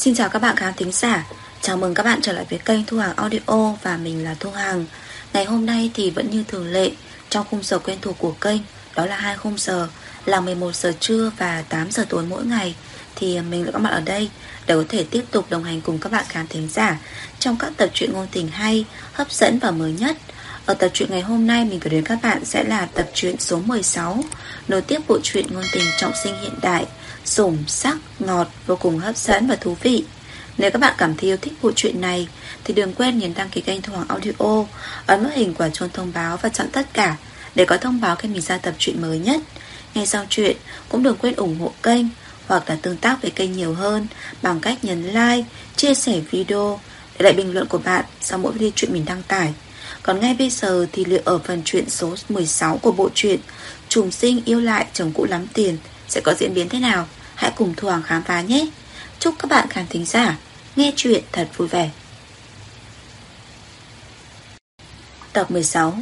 Xin chào các bạn khán thính giả. Chào mừng các bạn trở lại với kênh Thu Hằng Audio và mình là Thu Hằng. Ngày hôm nay thì vẫn như thường lệ, trong khung giờ quen thuộc của kênh, đó là hai khung giờ là 11 giờ trưa và 8 giờ tối mỗi ngày, thì mình lại có mặt ở đây để có thể tiếp tục đồng hành cùng các bạn khán thính giả trong các tập truyện ngôn tình hay, hấp dẫn và mới nhất. Ở tập truyện ngày hôm nay mình gửi đến các bạn sẽ là tập truyện số 16, nối tiếp bộ truyện ngôn tình trọng sinh hiện đại, sủng sắc, ngọt, vô cùng hấp dẫn và thú vị. Nếu các bạn cảm thấy yêu thích bộ truyện này thì đừng quên nhấn đăng ký kênh Thu Hằng Audio, ấn nút hình quả chuông thông báo và chọn tất cả để có thông báo khi mình ra tập truyện mới nhất. Nghe xong chuyện cũng đừng quên ủng hộ kênh hoặc là tương tác với kênh nhiều hơn bằng cách nhấn like, chia sẻ video, để lại bình luận của bạn sau mỗi video truyện mình đăng tải. Còn ngay bây giờ thì liệu ở phần truyện số 16 của bộ truyện Trùng sinh yêu lại chồng cũ lắm tiền sẽ có diễn biến thế nào? Hãy cùng Thu Hằng khám phá nhé. Chúc các bạn khán thính giả nghe chuyện thật vui vẻ. Tập 16.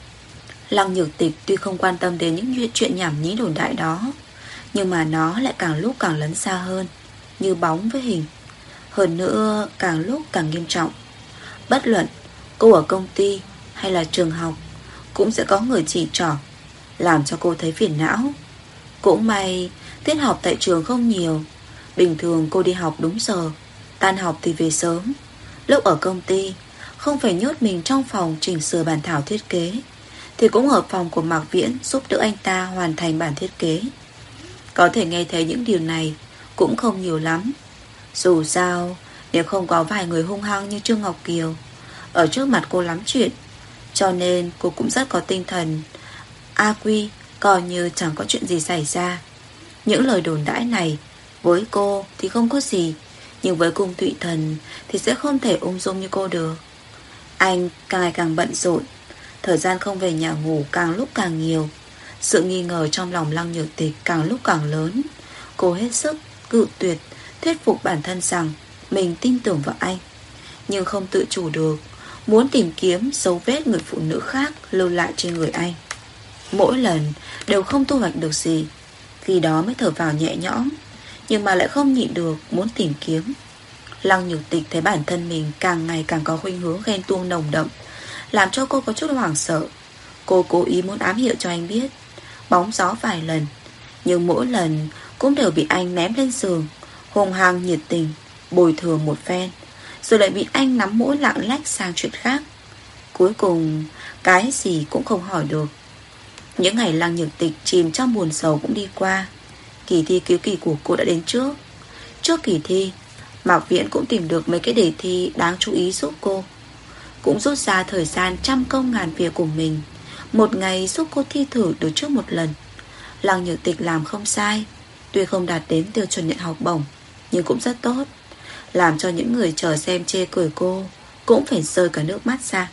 Lăng Nhược Tịch tuy không quan tâm đến những chuyện nhảm nhí đồn đại đó, nhưng mà nó lại càng lúc càng lấn xa hơn, như bóng với hình. Hơn nữa càng lúc càng nghiêm trọng. Bất luận cô ở công ty hay là trường học, cũng sẽ có người chỉ trỏ, làm cho cô thấy phiền não. Cũng may tiết học tại trường không nhiều. Bình thường cô đi học đúng giờ, tan học thì về sớm. Lúc ở công ty không phải nhốt mình trong phòng chỉnh sửa bản thảo thiết kế, thì cũng ở phòng của Mạc Viễn giúp đỡ anh ta hoàn thành bản thiết kế. Có thể nghe thấy những điều này cũng không nhiều lắm. Dù sao, nếu không có vài người hung hăng như Trương Ngọc Kiều ở trước mặt cô lắm chuyện, cho nên cô cũng rất có tinh thần. A Quy coi như chẳng có chuyện gì xảy ra. Những lời đồn đãi này với cô thì không có gì, nhưng với Cung Thụy Thần thì sẽ không thể ung dung như cô được. Anh càng ngày càng bận rộn, thời gian không về nhà ngủ càng lúc càng nhiều. Sự nghi ngờ trong lòng Lăng Nhược Tịch càng lúc càng lớn. Cô hết sức cự tuyệt, thuyết phục bản thân rằng mình tin tưởng vào anh, nhưng không tự chủ được, muốn tìm kiếm dấu vết người phụ nữ khác lưu lại trên người anh. Mỗi lần đều không thu hoạch được gì, khi đó mới thở vào nhẹ nhõm, nhưng mà lại không nhịn được muốn tìm kiếm. Lăng Nhược Tịch thấy bản thân mình càng ngày càng có khuynh hướng ghen tuông nồng đậm, làm cho cô có chút hoảng sợ. Cô cố ý muốn ám hiệu cho anh biết, bóng gió vài lần, nhưng mỗi lần cũng đều bị anh ném lên giường, hung hăng nhiệt tình bồi thường một phen, rồi lại bị anh nắm mũi lạng lách sang chuyện khác. Cuối cùng cái gì cũng không hỏi được. Những ngày Lăng Nhược Tịch chìm trong buồn sầu cũng đi qua. Kỳ thi cứu kỳ của cô đã đến trước. Trước kỳ thi, Mạc Viễn cũng tìm được mấy cái đề thi đáng chú ý giúp cô, cũng rút ra thời gian trăm công ngàn việc của mình, một ngày giúp cô thi thử được trước một lần. Lăng Nhược Tịch làm không sai, tuy không đạt đến tiêu chuẩn nhận học bổng, nhưng cũng rất tốt, làm cho những người chờ xem chê cười cô cũng phải rơi cả nước mắt ra.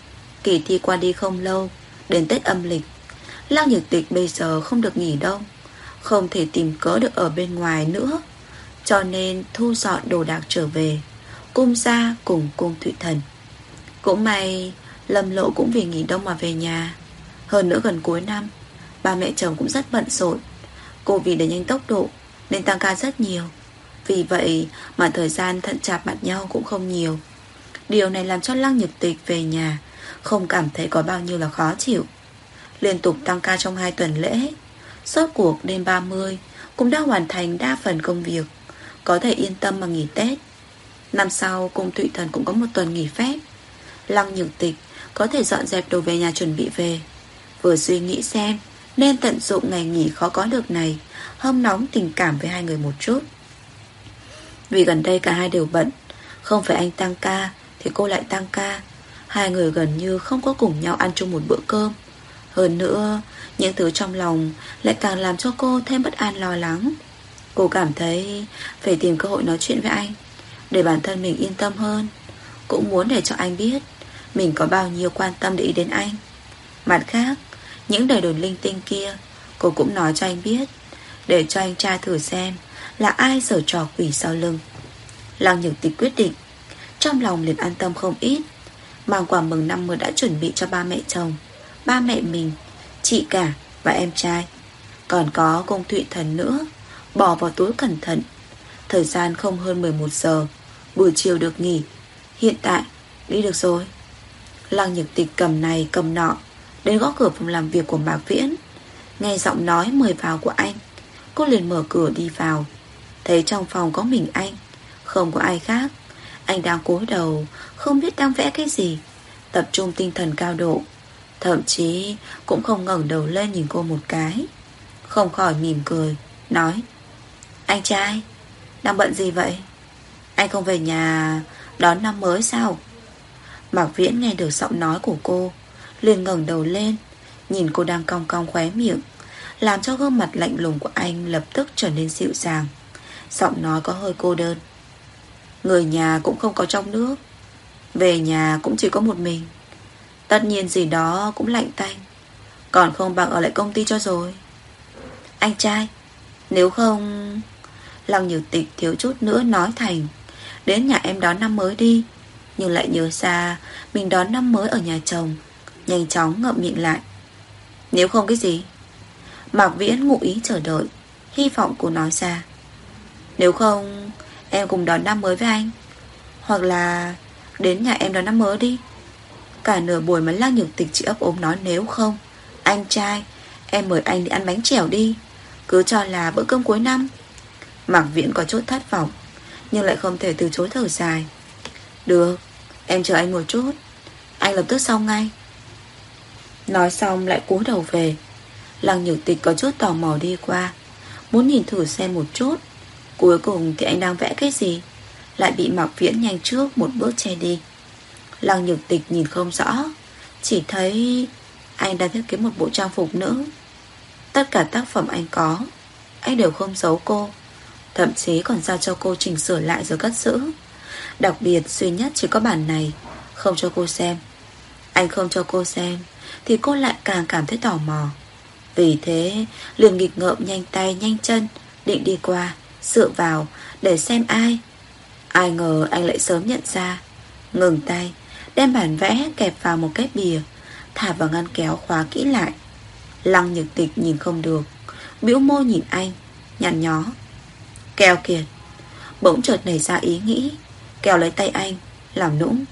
Kỳ thi qua đi không lâu, đến Tết âm lịch, Lăng Nhược Tịch bây giờ không được nghỉ đâu, không thể tìm cớ được ở bên ngoài nữa, cho nên thu dọn đồ đạc trở về Cung gia cùng Cung Thụy Thần. Cũng may Lâm Lộ cũng vì nghỉ đông mà về nhà. Hơn nữa gần cuối năm, ba mẹ chồng cũng rất bận rộn. Cô vì đẩy nhanh tốc độ nên tăng ca rất nhiều, vì vậy mà thời gian thận chạp mặt nhau cũng không nhiều. Điều này làm cho Lăng Nhược Tịch về nhà không cảm thấy có bao nhiêu là khó chịu. Liên tục tăng ca trong 2 tuần lễ, rốt cuộc đêm 30 cũng đã hoàn thành đa phần công việc, có thể yên tâm mà nghỉ Tết. Năm sau Cung Thụy Thần cũng có một tuần nghỉ phép, Lăng Nhược Tịch có thể dọn dẹp đồ về nhà chuẩn bị về. Vừa suy nghĩ xem nên tận dụng ngày nghỉ khó có được này, hâm nóng tình cảm với hai người một chút. Vì gần đây cả hai đều bận, không phải anh tăng ca thì cô lại tăng ca, hai người gần như không có cùng nhau ăn chung một bữa cơm. Hơn nữa, những thứ trong lòng lại càng làm cho cô thêm bất an lo lắng. Cô cảm thấy phải tìm cơ hội nói chuyện với anh, để bản thân mình yên tâm hơn, cũng muốn để cho anh biết mình có bao nhiêu quan tâm để ý đến anh. Mặt khác, những lời đồn linh tinh kia cô cũng nói cho anh biết, để cho anh tra thử xem là ai giở trò quỷ sau lưng. Lăng Nhược Tịch quyết định, trong lòng liền an tâm không ít. Mang quà mừng năm mới đã chuẩn bị cho ba mẹ chồng, ba mẹ mình, chị cả và em trai, còn có Cung Thụy Thần nữa, bỏ vào túi cẩn thận. Thời gian không hơn 11 giờ, buổi chiều được nghỉ. Hiện tại đi được rồi. Lăng Nhược Tịch cầm này cầm nọ đến gõ cửa phòng làm việc của Mạc Viễn. Nghe giọng nói mời vào của anh, cô liền mở cửa đi vào. Thấy trong phòng có mình anh, không có ai khác. Anh đang cúi đầu, không biết đang vẽ cái gì, tập trung tinh thần cao độ, thậm chí cũng không ngẩng đầu lên nhìn cô một cái. Không khỏi mỉm cười, nói: Anh trai, đang bận gì vậy? Anh không về nhà đón năm mới sao? Mạc Viễn nghe được giọng nói của cô, liền ngẩng đầu lên, nhìn cô đang cong cong khóe miệng, làm cho gương mặt lạnh lùng của anh lập tức trở nên dịu dàng. Giọng nói có hơi cô đơn: Người nhà cũng không có trong nước, về nhà cũng chỉ có một mình. Tất nhiên gì đó cũng lạnh tanh, còn không bằng ở lại công ty cho rồi. Anh trai, nếu không... Lăng Nhược Tịch thiếu chút nữa nói thành: Đến nhà em đón năm mới đi. Nhưng lại nhớ ra mình đón năm mới ở nhà chồng, nhanh chóng ngậm miệng lại. Nếu không cái gì? Mạc Viễn ngụ ý chờ đợi, hy vọng cô nói ra. Nếu không em cùng đón năm mới với anh, hoặc là đến nhà em đón năm mới đi. Cả nửa buổi mà Lăng Nhược Tịch chỉ ấp ốm nói nếu không. Anh trai, em mời anh đi ăn bánh chèo đi, cứ cho là bữa cơm cuối năm. Mạc Viễn có chút thất vọng, nhưng lại không thể từ chối, thở dài. Được, em chờ anh một chút, anh lập tức xong ngay. Nói xong lại cúi đầu về. Lăng Nhược Tịch có chút tò mò đi qua, muốn nhìn thử xem một chút. Cuối cùng thì anh đang vẽ cái gì, lại bị Mạc Viễn nhanh trước một bước che đi. Lăng Nhược Tịch nhìn không rõ, chỉ thấy anh đang thiết kế một bộ trang phục nữ. Tất cả tác phẩm anh có, anh đều không giấu cô, thậm chí còn giao cho cô chỉnh sửa lại rồi cất giữ. Đặc biệt duy nhất chỉ có bản này không cho cô xem. Anh không cho cô xem thì cô lại càng cảm thấy tò mò. Vì thế liền nghịch ngợm nhanh tay nhanh chân định đi qua dựa vào để xem ai. Ai ngờ anh lại sớm nhận ra, ngừng tay, đem bản vẽ kẹp vào một cái bìa, thả vào ngăn kéo khóa kỹ lại. Lăng Nhược Tịch nhìn không được, bĩu môi nhìn anh, nhăn nhó. Keo kiệt. Bỗng chợt nảy ra ý nghĩ, kéo lấy tay anh, làm nũng.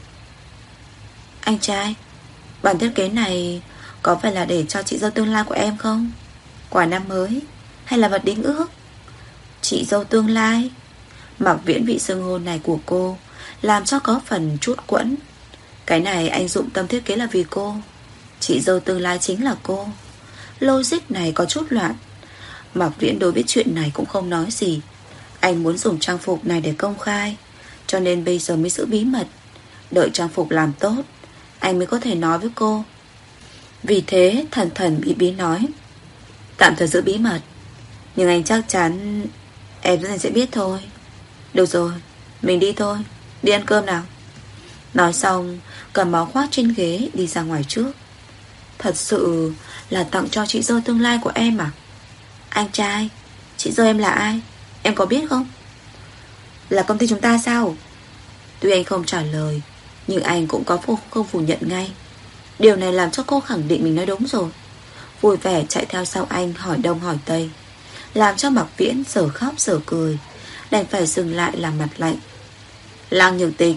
Anh trai, bản thiết kế này có phải là để cho chị dâu tương lai của em không? Quà năm mới hay là vật đính ước? Chị dâu tương lai? Mạc Viễn bị xưng hô này của cô làm cho có phần chút quẫn. Cái này anh dụng tâm thiết kế là vì cô, chị dâu tương lai chính là cô. Logic này có chút loạn. Mạc Viễn đối với chuyện này cũng không nói gì. Anh muốn dùng trang phục này để công khai, cho nên bây giờ mới giữ bí mật. Đợi trang phục làm tốt, anh mới có thể nói với cô. Vì thế thần thần bí bí nói: Tạm thời giữ bí mật, nhưng anh chắc chắn em sẽ biết thôi. Được rồi, mình đi thôi, đi ăn cơm nào. Nói xong cầm áo khoác trên ghế đi ra ngoài trước. Thật sự là tặng cho chị dâu tương lai của em à? Anh trai, chị dâu em là ai, em có biết không? Là công ty chúng ta sao? Tuy anh không trả lời, nhưng anh cũng không phủ nhận ngay. Điều này làm cho cô khẳng định mình nói đúng rồi. Vui vẻ chạy theo sau anh hỏi đông hỏi tây, làm cho Mạc Viễn giờ khóc giờ cười, đành phải dừng lại làm mặt lạnh. Lăng Nhược Tịch.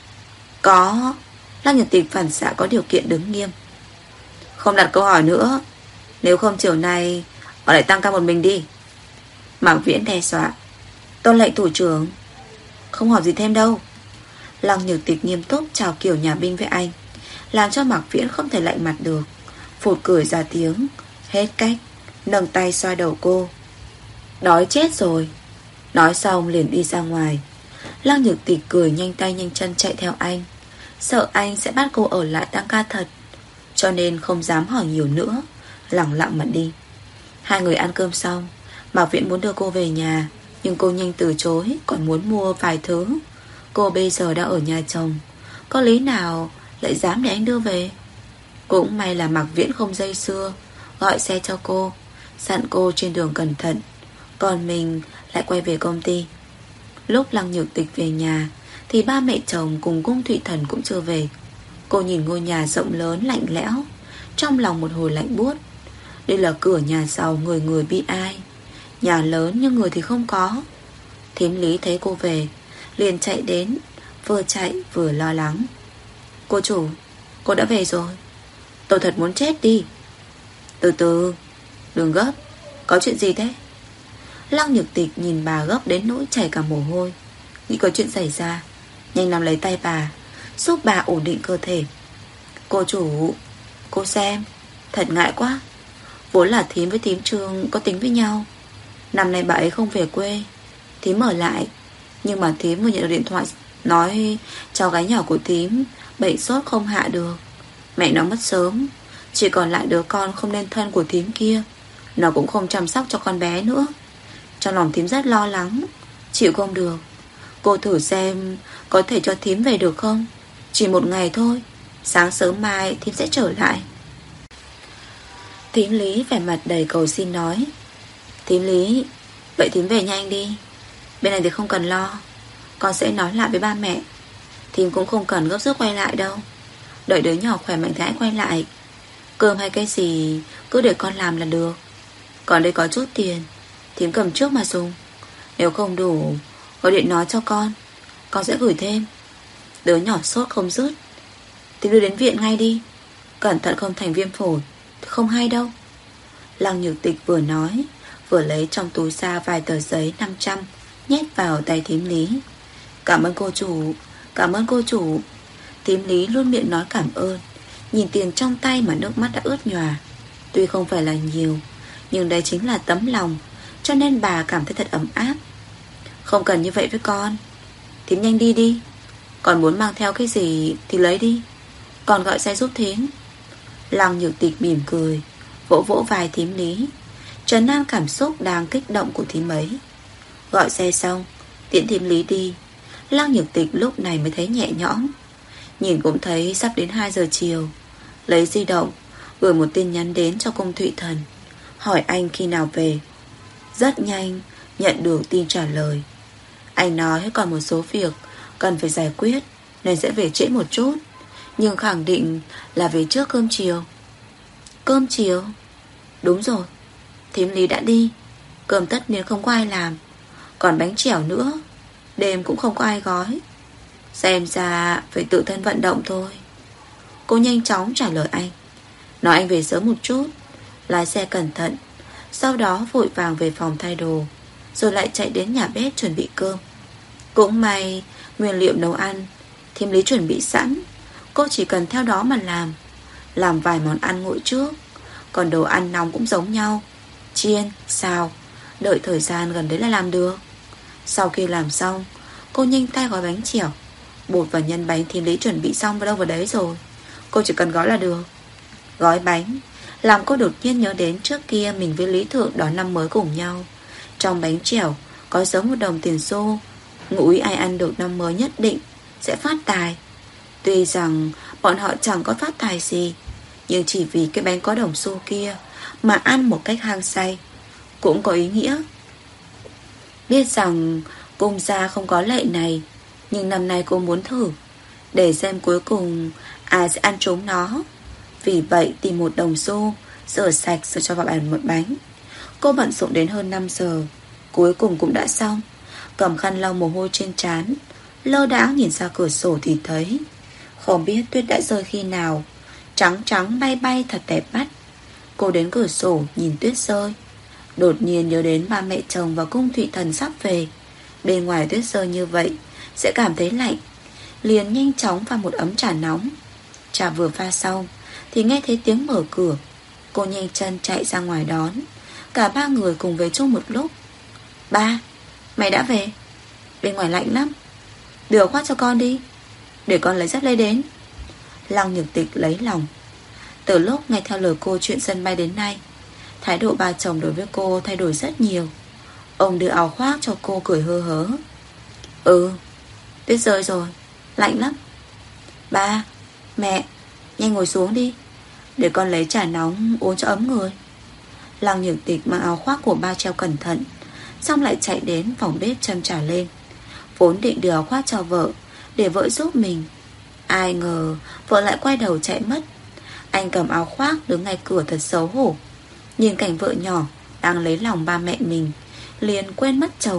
Lăng Nhược Tịch phản xạ có điều kiện đứng nghiêm. Không đặt câu hỏi nữa, nếu không chiều nay ở lại tăng ca một mình đi. Mạc Viễn đe dọa. Tôn lệnh thủ trưởng. Không hỏi gì thêm đâu. Lăng Nhược Tịch nghiêm túc chào kiểu nhà binh với anh, làm cho Mạc Viễn không thể lạnh mặt được, phụt cười ra tiếng, hết cách, nâng tay xoa đầu cô. Đói chết rồi. Nói xong liền đi ra ngoài. Lăng Nhược Tịch cười nhanh tay nhanh chân chạy theo anh, sợ anh sẽ bắt cô ở lại tăng ca thật, cho nên không dám hỏi nhiều nữa, lẳng lặng mà đi. Hai người ăn cơm xong, Mạc Viễn muốn đưa cô về nhà, nhưng cô nhanh từ chối, còn muốn mua vài thứ. Cô bây giờ đã ở nhà chồng, có lý nào lại dám để anh đưa về. Cũng may là Mạc Viễn không dây dưa, gọi xe cho cô, dặn cô trên đường cẩn thận, còn mình lại quay về công ty. Lúc Lăng Nhược Tịch về nhà thì ba mẹ chồng cùng Cung Thụy Thần cũng chưa về. Cô nhìn ngôi nhà rộng lớn lạnh lẽo, trong lòng một hồi lạnh buốt. Đây là cửa nhà giàu người người bi ai, nhà lớn nhưng người thì không có. Thím Lý thấy cô về liền chạy đến, vừa chạy vừa lo lắng. Cô chủ, cô đã về rồi. Tôi thật muốn chết đi. Từ từ, đừng gấp. Có chuyện gì thế? Lăng Nhược Tịch nhìn bà gấp đến nỗi chảy cả mồ hôi, nghĩ có chuyện xảy ra, nhanh nắm lấy tay bà, giúp bà ổn định cơ thể. Cô chủ, cô xem, thật ngại quá. Vốn là thím với thím Trương có tính với nhau. Năm nay bà ấy không về quê, thím ở lại. Nhưng mà thím vừa nhận được điện thoại nói cháu gái nhỏ của thím bệnh sốt không hạ được. Mẹ nó mất sớm, chỉ còn lại đứa con không nên thân của thím kia. Nó cũng không chăm sóc cho con bé nữa. Trong lòng thím rất lo lắng, chịu không được. Cô thử xem có thể cho thím về được không? Chỉ một ngày thôi, sáng sớm mai thím sẽ trở lại. Thím Lý vẻ mặt đầy cầu xin nói. Thím Lý, vậy thím về nhanh đi. Bên này thì không cần lo, con sẽ nói lại với ba mẹ. Thím cũng không cần gấp rút quay lại đâu. Đợi đứa nhỏ khỏe mạnh thì hãy quay lại. Cơm hay cái gì cứ để con làm là được. Còn đây có chút tiền, thím cầm trước mà dùng. Nếu không đủ, gọi điện nói cho con sẽ gửi thêm. Đứa nhỏ sốt không dứt, thì đưa đến viện ngay đi. Cẩn thận không thành viêm phổi, không hay đâu. Lăng Nhược Tịch vừa nói, vừa lấy trong túi ra vài tờ giấy 500 nhét vào tay thím Lý. Cảm ơn cô chủ, cảm ơn cô chủ. Thím Lý luôn miệng nói cảm ơn, nhìn tiền trong tay mà nước mắt đã ướt nhòa. Tuy không phải là nhiều, nhưng đây chính là tấm lòng, cho nên bà cảm thấy thật ấm áp. Không cần như vậy với con. Thím nhanh đi đi. Còn muốn mang theo cái gì thì lấy đi, còn gọi xe giúp thím. Lăng Nhược Tịch mỉm cười, vỗ vỗ vai thím Lý, trấn an cảm xúc đang kích động của thím ấy. Gọi xe xong, tiễn thím Lý đi. Lăng Nhược Tịch lúc này mới thấy nhẹ nhõm. Nhìn cũng thấy sắp đến 2 giờ chiều. Lấy di động, gửi một tin nhắn đến cho Cung Thụy Thần, hỏi anh khi nào về. Rất nhanh nhận được tin trả lời. Anh nói còn một số việc cần phải giải quyết nên sẽ về trễ một chút, nhưng khẳng định là về trước cơm chiều. Cơm chiều? Đúng rồi, thím Lý đã đi. Cơm tất niên không có ai làm, còn bánh chèo nữa đêm cũng không có ai gói. Xem ra phải tự thân vận động thôi. Cô nhanh chóng trả lời anh, nói anh về sớm một chút, lái xe cẩn thận. Sau đó vội vàng về phòng thay đồ, rồi lại chạy đến nhà bếp chuẩn bị cơm. Cũng may nguyên liệu nấu ăn thím Lý chuẩn bị sẵn, cô chỉ cần theo đó mà làm vài món ăn nguội trước. Còn đồ ăn nóng cũng giống nhau, chiên, xào, đợi thời gian gần đấy là làm được. Sau khi làm xong, cô nhanh tay gói bánh chèo. Bột và nhân bánh thím Lý chuẩn bị xong vào đâu vào đấy rồi, cô chỉ cần gói là được. Gói bánh làm cô đột nhiên nhớ đến trước kia mình với Lý Thượng đón năm mới cùng nhau. Trong bánh chèo có giấu một đồng tiền xu, ngụ ý ai ăn được năm mới nhất định sẽ phát tài. Tuy rằng bọn họ chẳng có phát tài gì, nhưng chỉ vì cái bánh có đồng xu kia mà ăn một cách hăng say cũng có ý nghĩa. Biết rằng Cung gia không có lệ này, nhưng năm nay cô muốn thử, để xem cuối cùng ai sẽ ăn trúng nó. Vì vậy tìm một đồng xu, rửa sạch rồi cho vào bàn một bánh. Cô bận rộn đến hơn 5 giờ, cuối cùng cũng đã xong. Cầm khăn lau mồ hôi trên trán, lơ đãng nhìn ra cửa sổ thì thấy không biết tuyết đã rơi khi nào, trắng trắng bay bay thật đẹp mắt. Cô đến cửa sổ nhìn tuyết rơi, đột nhiên nhớ đến ba mẹ chồng và Cung Thụy Thần sắp về. Bên ngoài tuyết rơi như vậy sẽ cảm thấy lạnh, liền nhanh chóng pha một ấm trà nóng. Trà vừa pha xong thì nghe thấy tiếng mở cửa. Cô nhanh chân chạy ra ngoài đón. Cả ba người cùng về chung một lúc. Ba, mày đã về? Bên ngoài lạnh lắm, đưa khoác cho con đi, để con lấy dép lê đến. Lăng Nhược Tịch lấy lòng. Từ lúc nghe theo lời cô chuyện sân bay đến nay, thái độ ba chồng đối với cô thay đổi rất nhiều. Ông đưa áo khoác cho cô cười hơ hớ. Ừ, tuyết rơi rồi, lạnh lắm. Ba, mẹ, nhanh ngồi xuống đi, để con lấy trà nóng uống cho ấm người. Lăng Nhược Tịch mang áo khoác của ba treo cẩn thận, xong lại chạy đến phòng bếp châm trà lên. Vốn định đưa áo khoác cho vợ, để vợ giúp mình. Ai ngờ vợ lại quay đầu chạy mất. Anh cầm áo khoác đứng ngay cửa thật xấu hổ. Nhìn cảnh vợ nhỏ đang lấy lòng ba mẹ mình, liền quên mất chồng.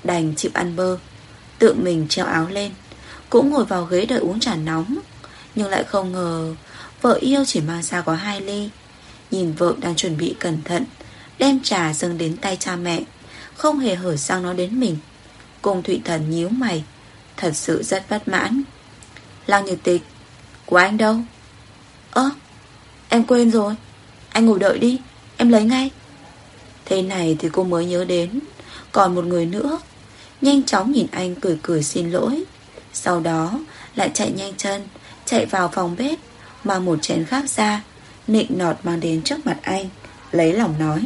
đành chịu ăn bơ, tự mình treo áo lên, cũng ngồi vào ghế đợi uống trà nóng. Nhưng lại không ngờ vợ yêu chỉ mang ra có 2 ly. Nhìn vợ đang chuẩn bị cẩn thận đem trà dâng đến tay cha mẹ, không hề hở răng nói đến mình. Cung Thụy Thần nhíu mày, thật sự rất bất mãn. Lăng Nhược Tịch, của anh đâu? Ơ, em quên rồi. Anh ngồi đợi đi, em lấy ngay. Thế này thì cô mới nhớ đến còn một người nữa. Nhanh chóng nhìn anh cười cười xin lỗi, sau đó lại chạy nhanh chân chạy vào phòng bếp, mang một chén khác ra, nịnh nọt mang đến trước mặt anh, lấy lòng nói: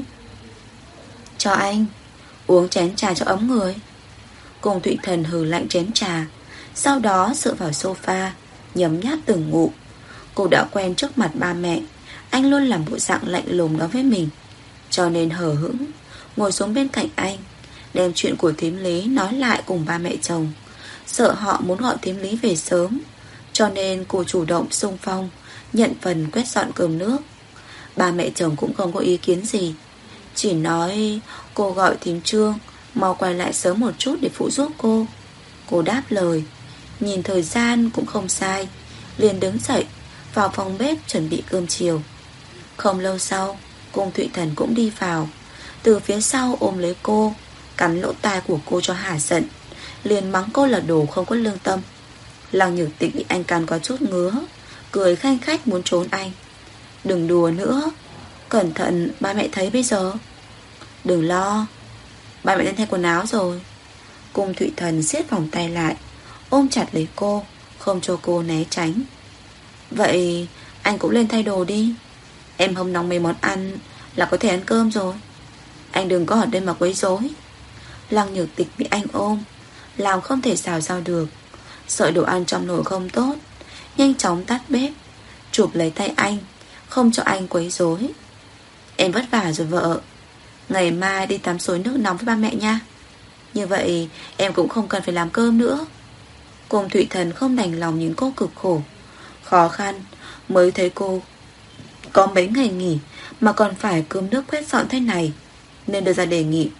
cho anh, uống chén trà cho ấm người. Cung Thụy Thần hừ lạnh chén trà, sau đó dựa vào sofa, nhấm nháp từng ngụm. Cô đã quen trước mặt ba mẹ, anh luôn làm bộ dạng lạnh lùng đó với mình, cho nên hờ hững ngồi xuống bên cạnh anh, đem chuyện của thím Lý nói lại cùng ba mẹ chồng. Sợ họ muốn gọi thím Lý về sớm, cho nên cô chủ động xung phong nhận phần quét dọn cơm nước. Ba mẹ chồng cũng không có ý kiến gì, chỉ nói cô gọi thím Trương mau quay lại sớm một chút để phụ giúp cô. Cô đáp lời, nhìn thời gian cũng không sai, liền đứng dậy vào phòng bếp chuẩn bị cơm chiều. Không lâu sau, Cung Thụy Thần cũng đi vào, từ phía sau ôm lấy cô, cắn lỗ tai của cô cho hả giận, liền mắng cô là đồ không có lương tâm. Lăng Nhược Tịch bị anh cắn có chút ngứa, cười khanh khách muốn trốn anh. Đừng đùa nữa, cẩn thận ba mẹ thấy bây giờ. Đừng lo, ba mẹ đang thay quần áo rồi. Cung Thụy Thần siết vòng tay lại, ôm chặt lấy cô, không cho cô né tránh. Vậy anh cũng lên thay đồ đi, em hâm nóng mấy món ăn là có thể ăn cơm rồi. Anh đừng có ở đây mà quấy rối. Lăng Nhược Tịch bị anh ôm, làm không thể xào rau được, sợ đồ ăn trong nồi không tốt, nhanh chóng tắt bếp, chụp lấy tay anh, không cho anh quấy rối. Em vất vả rồi vợ, ngày mai đi tắm suối nước nóng với ba mẹ nha. Như vậy em cũng không cần phải làm cơm nữa. Cung Thụy Thần không đành lòng nhìn cô cực khổ, khó khăn mới thấy cô có mấy ngày nghỉ mà còn phải cơm nước quét dọn thế này, nên đưa ra đề nghị.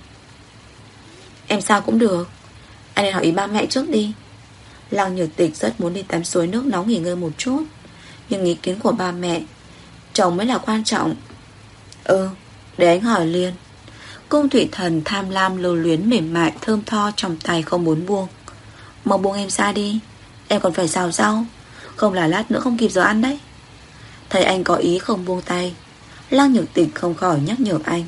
Em sao cũng được, anh nên hỏi ý ba mẹ trước đi. Lăng Nhược Tịch rất muốn đi tắm suối nước nóng nghỉ ngơi một chút, nhưng ý kiến của ba mẹ chồng mới là quan trọng. Để anh hỏi liền. Cung Thụy Thần tham lam lưu luyến mềm mại thơm tho trong tay không muốn buông. Mau buông em ra đi, em còn phải xào rau, không là lát nữa không kịp giờ ăn đấy. Thấy anh có ý không buông tay, Lăng Nhược Tịch không khỏi nhắc nhở anh.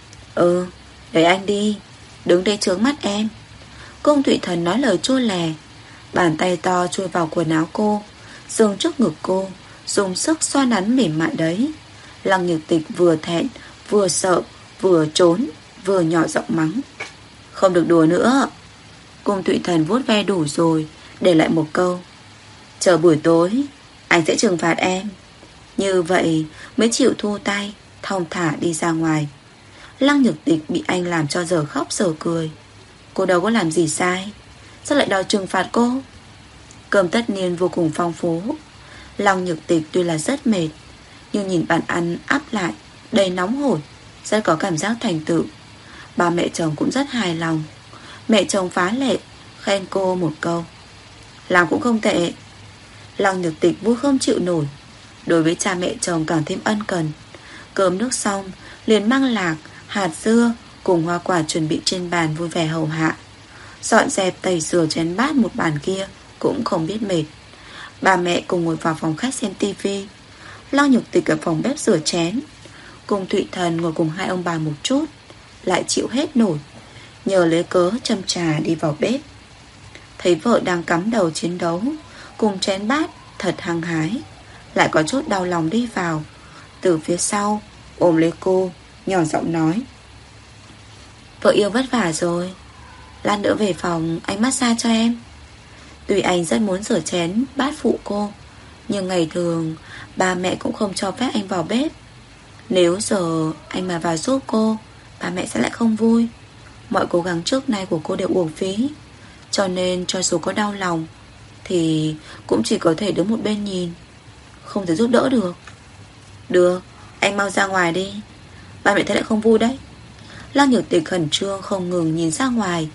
Để anh đi, đứng đây trướng mắt em. Cung Thụy Thần nói lời chua lè, bàn tay to chui vào quần áo cô, dừng trước ngực cô, dùng sức xoa nắn mềm mại đấy. Lăng Nhược Tịch vừa thẹn, vừa sợ, vừa trốn, vừa nhỏ giọng mắng. Không được đùa nữa. Cung Thụy Thần vuốt ve đủ rồi, để lại một câu: chờ buổi tối anh sẽ trừng phạt em. Như vậy mới chịu thu tay, thong thả đi ra ngoài. Lăng Nhược Tịch bị anh làm cho giờ khóc giờ cười. Cô đâu có làm gì sai, sao lại đòi trừng phạt cô? Cơm tất niên vô cùng phong phú. Lăng Nhược Tịch tuy là rất mệt, nhưng nhìn bàn ăn ắp lại đầy nóng hổi, rất có cảm giác thành tựu. Ba mẹ chồng cũng rất hài lòng. Mẹ chồng phá lệ khen cô một câu: làm cũng không tệ. Lăng Nhược Tịch vui không chịu nổi, đối với cha mẹ chồng càng thêm ân cần. Cơm nước xong liền mang lạc, hạt dưa cùng hoa quả chuẩn bị trên bàn vui vẻ hầu hạ. Dọn dẹp tẩy rửa chén bát một bàn kia cũng không biết mệt. Ba mẹ cùng ngồi vào phòng khách xem tivi, Lăng Nhược Tịch ở phòng bếp rửa chén. Cung Thụy Thần ngồi cùng hai ông bà một chút, lại chịu hết nổi, nhờ lấy cớ châm trà đi vào bếp. Thấy vợ đang cắm đầu chiến đấu cùng chén bát thật hăng hái, lại có chút đau lòng đi vào, từ phía sau ôm lấy cô, nhỏ giọng nói: vợ yêu vất vả rồi, lát nữa về phòng anh massage cho em. Tuy anh rất muốn rửa chén bát phụ cô, nhưng ngày thường ba mẹ cũng không cho phép anh vào bếp. Nếu giờ anh mà vào giúp cô, ba mẹ sẽ lại không vui. Mọi cố gắng trước nay của cô đều uổng phí, cho nên cho dù có đau lòng thì cũng chỉ có thể đứng một bên nhìn, không thể giúp đỡ được. Được, anh mau ra ngoài đi, ba mẹ thấy lại không vui đấy. Lăng Nhược Tịch khẩn trương không ngừng nhìn ra ngoài,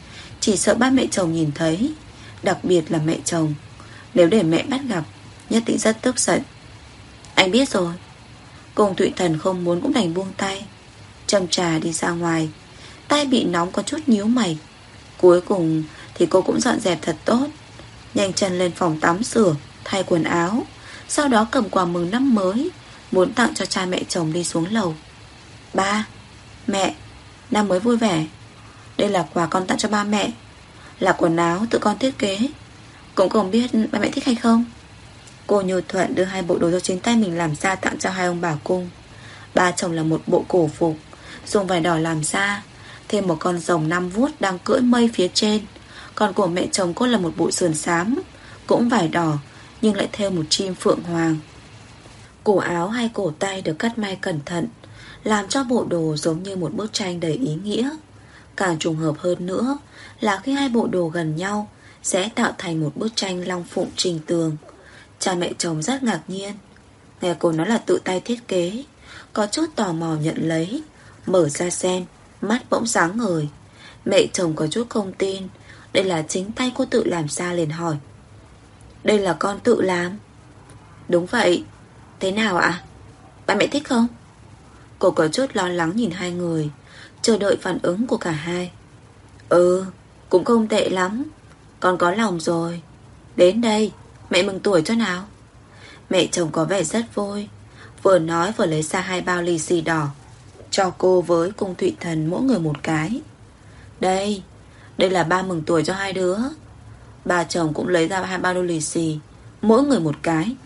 Chỉ sợ ba mẹ chồng nhìn thấy, đặc biệt là mẹ chồng. Nếu để mẹ bắt gặp, nhất định rất tức giận. Anh biết rồi. Cùng Thụy Thần không muốn cũng đành buông tay, châm trà đi ra ngoài. Tay bị nóng có chút nhíu mày. Cuối cùng thì cô cũng dọn dẹp thật tốt, nhanh chân lên phòng tắm rửa, thay quần áo. Sau đó cầm quà mừng năm mới, muốn tặng cho cha mẹ chồng đi xuống lầu. Ba, mẹ, năm mới vui vẻ. Đây là quà con tặng cho ba mẹ, là quần áo tự con thiết kế. Cũng không biết ba mẹ thích hay không. Cô nhu thuận đưa hai bộ đồ do chính tay mình làm ra tặng cho hai ông bà Cung. Ba chồng là một bộ cổ phục dùng vải đỏ làm ra, thêm một con rồng 5 vuốt đang cưỡi mây phía trên. Còn của mẹ chồng cô là một bộ sườn xám, cũng vải đỏ nhưng lại thêu một chim phượng hoàng. Cổ áo hay cổ tay được cắt may cẩn thận, làm cho bộ đồ giống như một bức tranh đầy ý nghĩa. Càng trùng hợp hơn nữa là khi hai bộ đồ gần nhau sẽ tạo thành một bức tranh long phụng trình tường. Cha mẹ chồng rất ngạc nhiên, nghe cô nói là tự tay thiết kế, có chút tò mò nhận lấy, mở ra xem, mắt bỗng sáng ngời. Mẹ chồng có chút không tin đây là chính tay cô tự làm ra, liền hỏi: Đây là con tự làm? Đúng vậy. Thế nào ạ? Ba mẹ thích không? Cô có chút lo lắng nhìn hai người, chờ đợi phản ứng của cả hai. Cũng không tệ lắm, con có lòng rồi. Đến đây, mẹ mừng tuổi cho nào. Mẹ chồng có vẻ rất vui, vừa nói vừa lấy ra 2 bao lì xì đỏ, cho cô với Cung Thụy Thần mỗi người một cái. Đây là ba mừng tuổi cho hai đứa. Bà chồng cũng lấy ra 2 bao lì xì, mỗi người một cái.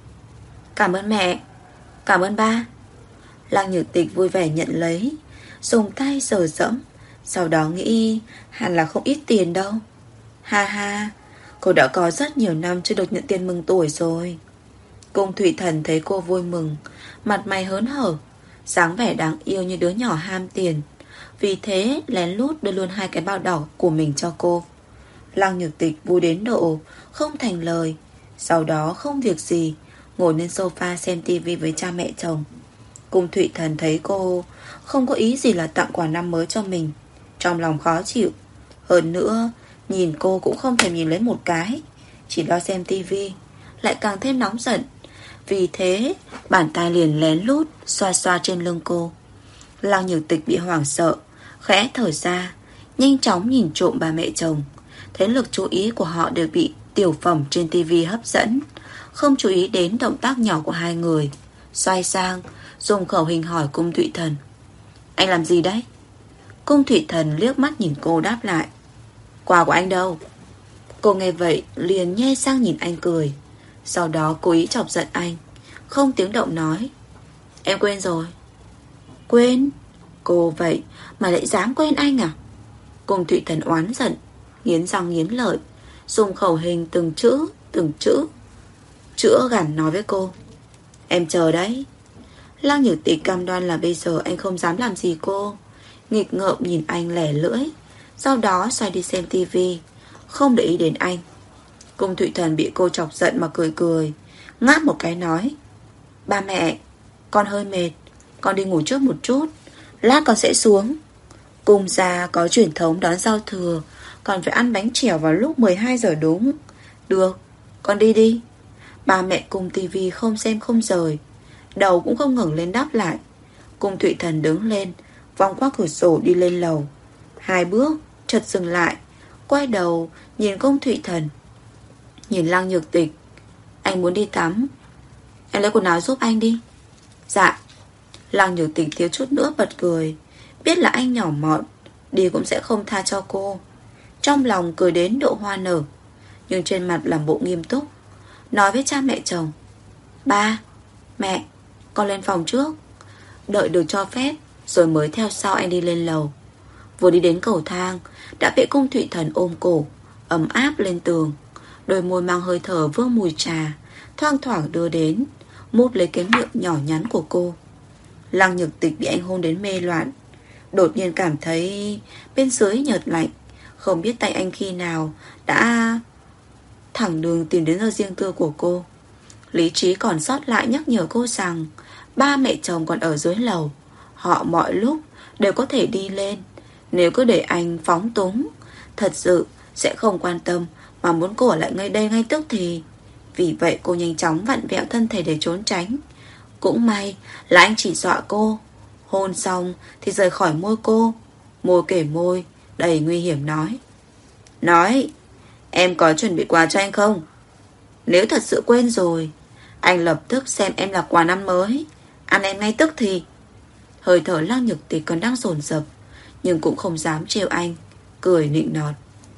Cảm ơn mẹ. Cảm ơn ba. Lăng Nhược Tịch vui vẻ nhận lấy, dùng tay sờ dẫm, sau đó nghĩ hẳn là không ít tiền đâu. Ha ha, cô đã có rất nhiều năm chưa được nhận tiền mừng tuổi rồi. Cung Thụy Thần thấy cô vui mừng, mặt mày hớn hở, dáng vẻ đáng yêu như đứa nhỏ ham tiền. Vì thế lén lút đưa luôn 2 cái bao đỏ của mình cho cô. Lăng Nhược Tịch vui đến độ không thành lời. Sau đó không việc gì, ngồi lên sofa xem tivi với cha mẹ chồng. Cung Thụy Thần thấy cô không có ý gì là tặng quà năm mới cho mình, trong lòng khó chịu. Hơn nữa nhìn cô cũng không thèm nhìn lấy một cái, chỉ lo xem tivi, lại càng thêm nóng giận. Vì thế bàn tay liền lén lút xoa xoa trên lưng cô. Lăng Nhược Tịch bị hoảng sợ, khẽ thở ra, nhanh chóng nhìn trộm ba mẹ chồng. Thấy lực chú ý của họ đều bị tiểu phẩm trên tivi hấp dẫn, không chú ý đến động tác nhỏ của hai người. Xoay sang dùng khẩu hình hỏi Cung Thụy Thần: Anh làm gì đấy? Cung Thụy Thần liếc mắt nhìn cô đáp lại: Quà của anh đâu? Cô nghe vậy liền nhe sang nhìn anh cười, sau đó cố ý chọc giận anh, không tiếng động nói: Em quên rồi. Quên? Cô vậy mà lại dám quên anh à? Cung Thụy Thần oán giận, nghiến răng nghiến lợi, dùng khẩu hình từng chữ chữa gằn nói với cô: Em chờ đấy. Lăng Nhược Tịch cam đoan là bây giờ anh không dám làm gì cô, nghịch ngợm nhìn anh lẻ lưỡi, sau đó xoay đi xem tivi, không để ý đến anh. Cung Thụy Thần bị cô chọc giận mà cười cười, ngáp một cái nói: Ba mẹ, con hơi mệt, con đi ngủ trước một chút, lát con sẽ xuống. Cung gia có truyền thống đón giao thừa, còn phải ăn bánh chèo vào lúc 12 giờ đúng. Được, con đi đi. Ba mẹ cùng tivi không xem không rời, đầu cũng không ngẩng lên đáp lại. Cung Thụy Thần đứng lên, vòng qua cửa sổ đi lên lầu. 2 bước, chợt dừng lại, quay đầu nhìn Cung Thụy Thần, nhìn Lăng Nhược Tịch: Anh muốn đi tắm, em lấy quần áo giúp anh đi. Dạ. Lăng Nhược Tịch thiếu chút nữa bật cười, biết là anh nhỏ mọn, đi cũng sẽ không tha cho cô. Trong lòng cười đến độ hoa nở, nhưng trên mặt làm bộ nghiêm túc, nói với cha mẹ chồng: Ba, mẹ, con lên phòng trước, đợi được cho phép rồi mới theo sau anh đi lên lầu. Vừa đi đến cầu thang đã bị Cung Thụy Thần ôm cổ, ấm áp lên tường. Đôi môi mang hơi thở vương mùi trà thoang thoảng đưa đến, mút lấy cái miệng nhỏ nhắn của cô. Lăng Nhược Tịch bị anh hôn đến mê loạn, đột nhiên cảm thấy bên dưới nhợt lạnh, không biết tay anh khi nào đã thẳng đường tìm đến nơi riêng tư của cô. Lý trí còn sót lại nhắc nhở cô rằng ba mẹ chồng còn ở dưới lầu, họ mọi lúc đều có thể đi lên. Nếu cứ để anh phóng túng thật sự sẽ không quan tâm, mà muốn cô ở lại ngay đây ngay tức thì. Vì vậy cô nhanh chóng vặn vẹo thân thể để trốn tránh. Cũng may là anh chỉ dọa cô. Hôn xong thì rời khỏi môi cô. Môi kể môi, đầy nguy hiểm nói, em có chuẩn bị quà cho anh không? Nếu thật sự quên rồi, anh lập tức xem em là quà năm mới, ăn em ngay tức thì. Hơi thở Lăng Nhược Tịch còn đang dồn dập, nhưng cũng không dám trêu anh, cười nịnh nọt.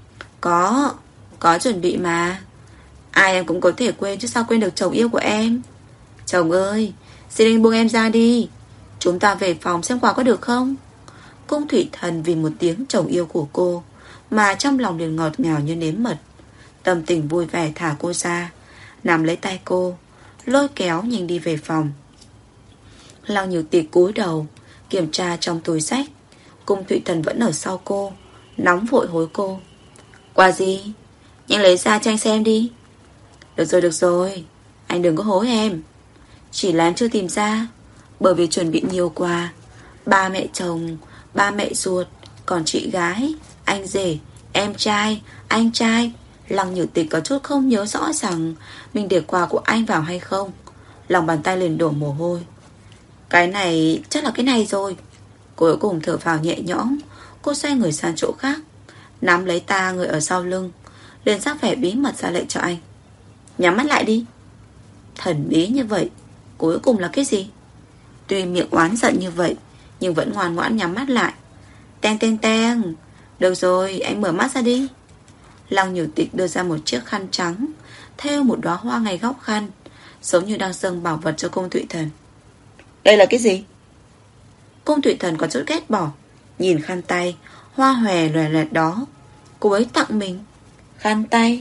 Có chuẩn bị mà. Ai em cũng có thể quên chứ sao quên được chồng yêu của em. Chồng ơi, xin anh buông em ra đi. Chúng ta về phòng xem quà có được không? Cung Thủy Thần vì một tiếng chồng yêu của cô mà trong lòng liền ngọt ngào như nếm mật. Tâm tình vui vẻ thả cô ra, nắm lấy tay cô, lôi kéo nhanh đi về phòng. Lăng Nhược Tịch cúi đầu kiểm tra trong túi xách. Cung Thủy Thần vẫn ở sau cô, nóng vội hối cô. Quà gì? Nhanh lấy ra cho anh xem đi. Được rồi, anh đừng có hối em. Chỉ là em chưa tìm ra, bởi vì chuẩn bị nhiều quà. Ba mẹ chồng, ba mẹ ruột, còn chị gái, anh rể, em trai, anh trai. Lăng Nhược Tịch có chút không nhớ rõ rằng mình để quà của anh vào hay không. Lòng bàn tay liền đổ mồ hôi. Cái này chắc là cái này rồi. Cuối cùng thở phào nhẹ nhõm. Cô xoay người sang chỗ khác, nắm lấy ta người ở sau lưng, liền ra vẻ bí mật ra lệnh cho anh. Nhắm mắt lại đi. Thần bí như vậy, cuối cùng là cái gì? Tuy miệng oán giận như vậy, nhưng vẫn ngoan ngoãn nhắm mắt lại. Teng teng teng. Được rồi, anh mở mắt ra đi. Lăng Nhược Tịch đưa ra một chiếc khăn trắng, thêu một đóa hoa ngay góc khăn, giống như đang dâng bảo vật cho Cung Thụy Thần. Đây là cái gì? Cung Thụy Thần có chút ghét bỏ, nhìn khăn tay hoa hòe loè loẹt đó. Cô ấy tặng mình khăn tay,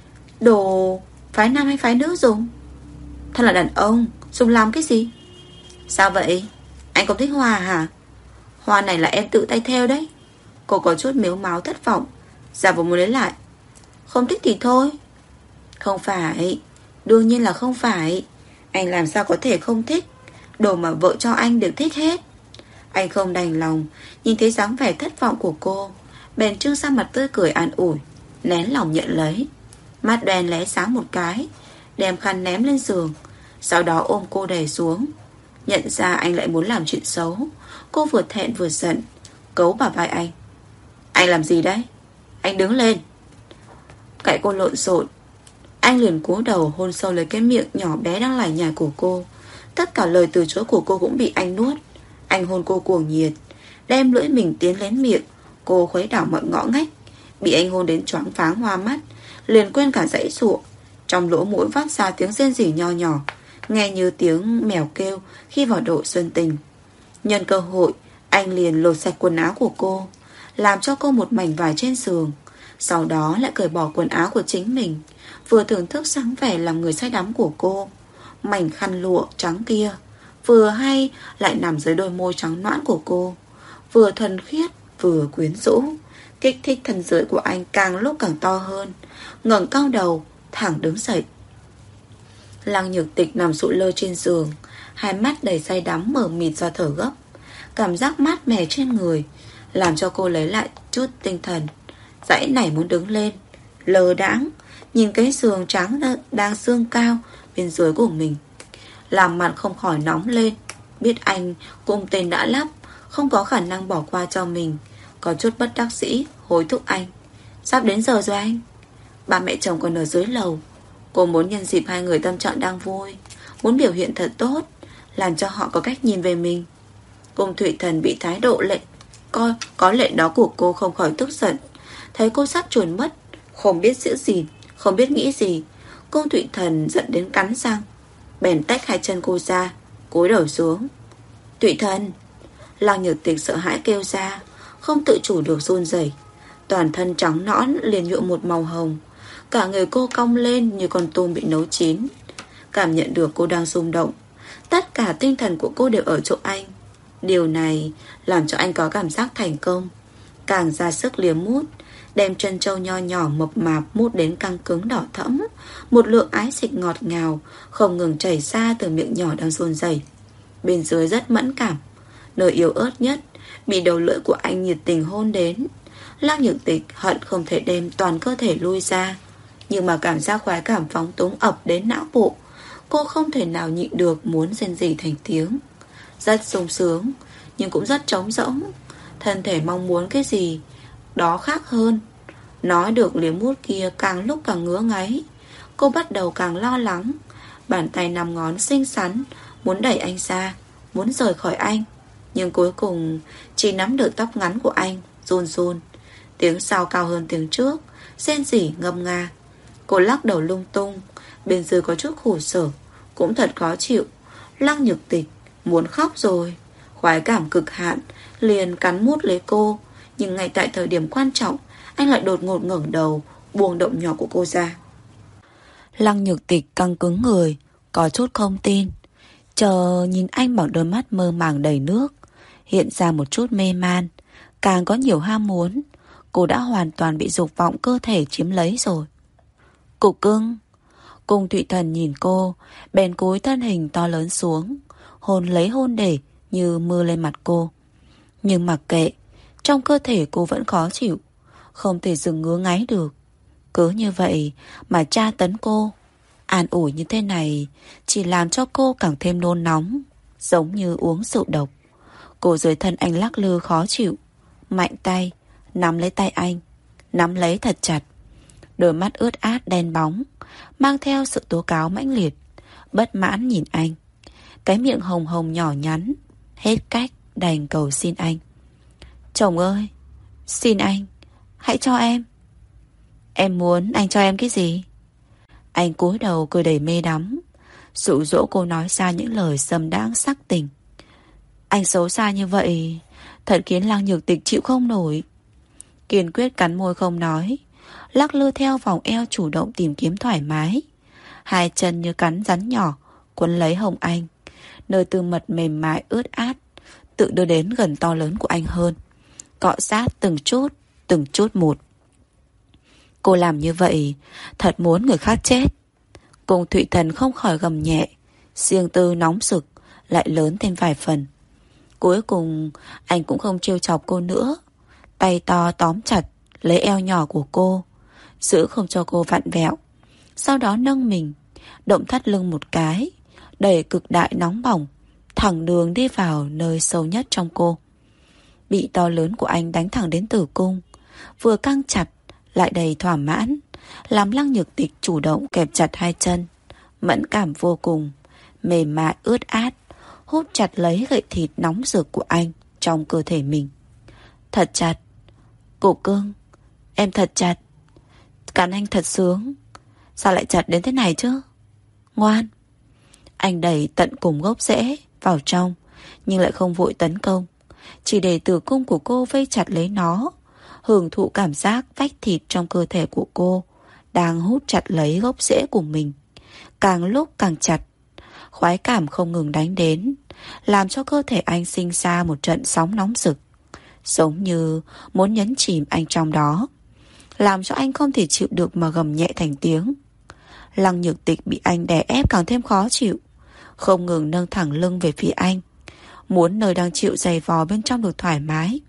đồ phái nam hay phái nữ dùng? Thật là đàn ông, dùng làm cái gì? Sao vậy? Anh không thích hoa hả? Hoa này là em tự tay thêu đấy. Cô có chút mếu máo thất vọng, giả vờ muốn lấy lại. Không thích thì thôi. Không phải, đương nhiên là không phải. Anh làm sao có thể không thích? Đồ mà vợ cho anh đều thích hết. Anh không đành lòng nhìn thấy dáng vẻ thất vọng của cô, bèn trưng ra mặt tươi cười an ủi, nén lòng nhận lấy. Mắt đen lóe sáng một cái, đem khăn ném lên giường, sau đó ôm cô đè xuống. Nhận ra anh lại muốn làm chuyện xấu, cô vừa thẹn vừa giận, cấu bả vai anh. Anh làm gì đấy? Anh đứng lên. Cãi cô lộn xộn, anh liền cúi đầu hôn sâu lấy cái miệng nhỏ bé đang lải nhải của cô. Tất cả lời từ chối của cô cũng bị anh nuốt. Anh hôn cô cuồng nhiệt, đem lưỡi mình tiến lên miệng. Cô khuấy đảo mọi ngõ ngách, bị anh hôn đến choáng váng hoa mắt, liền quên cả dãy giụa. Trong lỗ mũi phát ra tiếng rên rỉ nho nhỏ, nghe như tiếng mèo kêu khi vào độ xuân tình. Nhân cơ hội, anh liền lột sạch quần áo của cô, làm cho cô một mảnh vải trên giường. Sau đó lại cởi bỏ quần áo của chính mình, vừa thưởng thức dáng vẻ làm người say đắm của cô. Mảnh khăn lụa trắng kia vừa hay lại nằm dưới đôi môi trắng nõn của cô, vừa thuần khiết vừa quyến rũ. Kích thích thân dưới của anh càng lúc càng to hơn. Ngẩng cao đầu, thẳng đứng dậy. Lăng Nhược Tịch nằm sụi lơ trên giường, hai mắt đầy say đắm mờ mịt do thở gấp. Cảm giác mát mẻ trên người làm cho cô lấy lại chút tinh thần. Dãy nảy muốn đứng lên, lờ đãng nhìn cái giường trắng đang dương cao bên dưới của mình, làm mặt không khỏi nóng lên. Biết anh cùng tên đã lắp, không có khả năng bỏ qua cho mình, có chút bất đắc dĩ hối thúc anh. Sắp đến giờ rồi anh. Ba mẹ chồng còn ở dưới lầu. Cô muốn nhân dịp hai người tâm trạng đang vui, muốn biểu hiện thật tốt, làm cho họ có cách nhìn về mình. Cung Thụy Thần bị thái độ có lệ đó của cô không khỏi tức giận. Thấy cô sắp chuồn mất, không biết giữ gì, không biết nghĩ gì, Cung Thụy Thần giận đến cắn răng, bèn tách hai chân cô ra, cúi đầu xuống. Thụy Thần. Lăng Nhược Tịch sợ hãi kêu ra, không tự chủ được run rẩy. Toàn thân trắng nõn liền nhuộm một màu hồng, cả người cô cong lên như con tôm bị nấu chín. Cảm nhận được cô đang rung động, tất cả tinh thần của cô đều ở chỗ anh. Điều này làm cho anh có cảm giác thành công, càng ra sức liếm mút, đem chân trâu nho nhỏ mập mạp mút đến căng cứng đỏ thẫm. Một lượng ái dịch ngọt ngào không ngừng chảy ra từ miệng nhỏ đang run rẩy. Bên dưới rất mẫn cảm, nơi yếu ớt nhất bị đầu lưỡi của anh nhiệt tình hôn đến. Lăng Nhược Tịch hận không thể đem toàn cơ thể lui ra, nhưng mà cảm giác khoái cảm phóng túng ập đến não bộ. Cô không thể nào nhịn được muốn rên rỉ thành tiếng. Rất sung sướng, nhưng cũng rất trống rỗng. Thân thể mong muốn cái gì đó khác hơn. Nói được liếm mút kia càng lúc càng ngứa ngáy. Cô bắt đầu càng lo lắng. Bàn tay 5 ngón xinh xắn muốn đẩy anh ra, muốn rời khỏi anh, nhưng cuối cùng chỉ nắm được tóc ngắn của anh, run run. Tiếng sau cao hơn tiếng trước, rên rỉ ngâm nga. Cô lắc đầu lung tung, bên dưới có chút khổ sở, cũng thật khó chịu. Lăng Nhược Tịch muốn khóc rồi. Khoái cảm cực hạn liền cắn mút lấy cô. Nhưng ngay tại thời điểm quan trọng, anh lại đột ngột ngẩng đầu, buông động nhỏ của cô ra. Lăng Nhược Tịch căng cứng người, có chút không tin. Chờ nhìn anh bằng đôi mắt mơ màng đầy nước, hiện ra một chút mê man, càng có nhiều ham muốn. Cô đã hoàn toàn bị dục vọng cơ thể chiếm lấy rồi. Cục cưng. Cung Thụy Thần nhìn cô, bèn cúi thân hình to lớn xuống, hôn lấy hôn để như mưa lên mặt cô. Nhưng mặc kệ, trong cơ thể cô vẫn khó chịu, không thể dừng ngứa ngáy được. Cứ như vậy mà tra tấn cô. An ủi như thế này chỉ làm cho cô càng thêm nôn nóng, giống như uống rượu độc. Cô dưới thân anh lắc lư khó chịu, mạnh tay nắm lấy tay anh, nắm lấy thật chặt. Đôi mắt ướt át đen bóng, mang theo sự tố cáo mãnh liệt, bất mãn nhìn anh. Cái miệng hồng hồng nhỏ nhắn, hết cách đành cầu xin anh. Chồng ơi, xin anh, hãy cho em. Em muốn anh cho em cái gì? Anh cúi đầu cười đầy mê đắm, dụ dỗ cô nói ra những lời dâm đãng sắc tình. Anh xấu xa như vậy thật khiến Lăng Nhược Tịch chịu không nổi. Kiên quyết cắn môi không nói, lắc lư theo vòng eo chủ động tìm kiếm thoải mái. Hai chân như cắn rắn nhỏ quấn lấy hông anh, nơi tư mật mềm mại ướt át, tự đưa đến gần to lớn của anh hơn, cọ sát từng chút một. Cô làm như vậy thật muốn người khác chết. Cung Thụy Thần không khỏi gầm nhẹ, riêng tư nóng sực lại lớn thêm vài phần. Cuối cùng anh cũng không trêu chọc cô nữa, tay to tóm chặt lấy eo nhỏ của cô, giữ không cho cô vặn vẹo. Sau đó nâng mình, động thắt lưng một cái, đẩy cực đại nóng bỏng thẳng đường đi vào nơi sâu nhất trong cô. Bị to lớn của anh đánh thẳng đến tử cung, vừa căng chặt lại đầy thỏa mãn, làm Lăng Nhược Tịch chủ động kẹp chặt hai chân, mẫn cảm vô cùng, mềm mại ướt át, hút chặt lấy gậy thịt nóng rực của anh trong cơ thể mình. Thật chặt. Cổ cưng, em thật chặt. Cắn anh thật sướng. Sao lại chặt đến thế này chứ? Ngoan. Anh đẩy tận cùng gốc rễ vào trong, nhưng lại không vội tấn công, chỉ để tử cung của cô vây chặt lấy nó, hưởng thụ cảm giác vách thịt trong cơ thể của cô đang hút chặt lấy gốc rễ của mình, càng lúc càng chặt. Khoái cảm không ngừng đánh đến, làm cho cơ thể anh sinh ra một trận sóng nóng rực, giống như muốn nhấn chìm anh trong đó, làm cho anh không thể chịu được mà gầm nhẹ thành tiếng. Lăng Nhược Tịch bị anh đè ép càng thêm khó chịu, không ngừng nâng thẳng lưng về phía anh, muốn nơi đang chịu giày vò bên trong được thoải mái.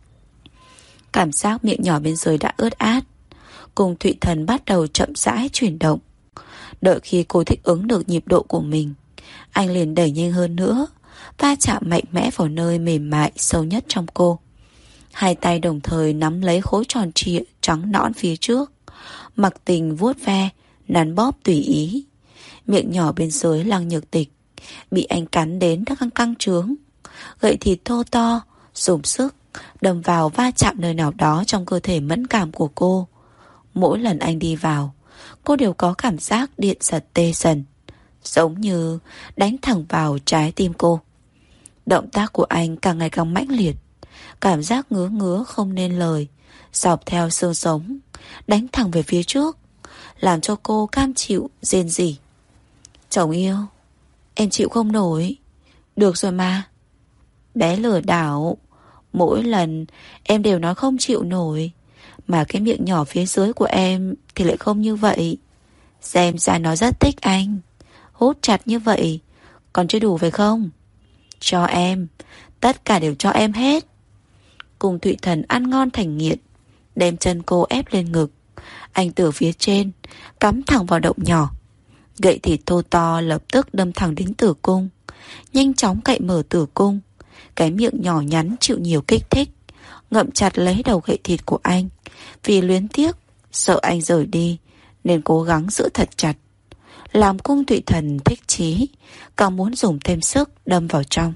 Cảm giác miệng nhỏ bên dưới đã ướt át. Cung Thụy Thần bắt đầu chậm rãi chuyển động. Đợi khi cô thích ứng được nhịp độ của mình, anh liền đẩy nhanh hơn nữa, va chạm mạnh mẽ vào nơi mềm mại sâu nhất trong cô. Hai tay đồng thời nắm lấy khối tròn trịa trắng nõn phía trước, mặc tình vuốt ve, nắn bóp tùy ý. Miệng nhỏ bên dưới Lăng Nhược Tịch bị anh cắn đến đã căng căng trướng, gậy thịt thô to dùng sức đâm vào va chạm nơi nào đó trong cơ thể mẫn cảm của cô. Mỗi lần anh đi vào, cô đều có cảm giác điện giật tê dần, giống như đánh thẳng vào trái tim cô. Động tác của anh càng ngày càng mãnh liệt, cảm giác ngứa ngứa không nên lời dọc theo xương sống, đánh thẳng về phía trước, làm cho cô cam chịu rên rỉ. Chồng yêu, em chịu không nổi. Được rồi mà. Bé lừa đảo, mỗi lần em đều nói không chịu nổi, mà cái miệng nhỏ phía dưới của em thì lại không như vậy. Xem ra nó rất thích anh. Hút chặt như vậy còn chưa đủ phải không? Cho em, tất cả đều cho em hết. Cung Thụy Thần ăn ngon thành nghiện, đem chân cô ép lên ngực. Anh từ phía trên cắm thẳng vào động nhỏ. Gậy thịt thô to lập tức đâm thẳng đến tử cung, nhanh chóng cạy mở tử cung. Cái miệng nhỏ nhắn chịu nhiều kích thích, ngậm chặt lấy đầu gậy thịt của anh. Vì luyến tiếc, sợ anh rời đi, nên cố gắng giữ thật chặt. Làm Cung Thụy Thần thích chí, càng muốn dùng thêm sức đâm vào trong.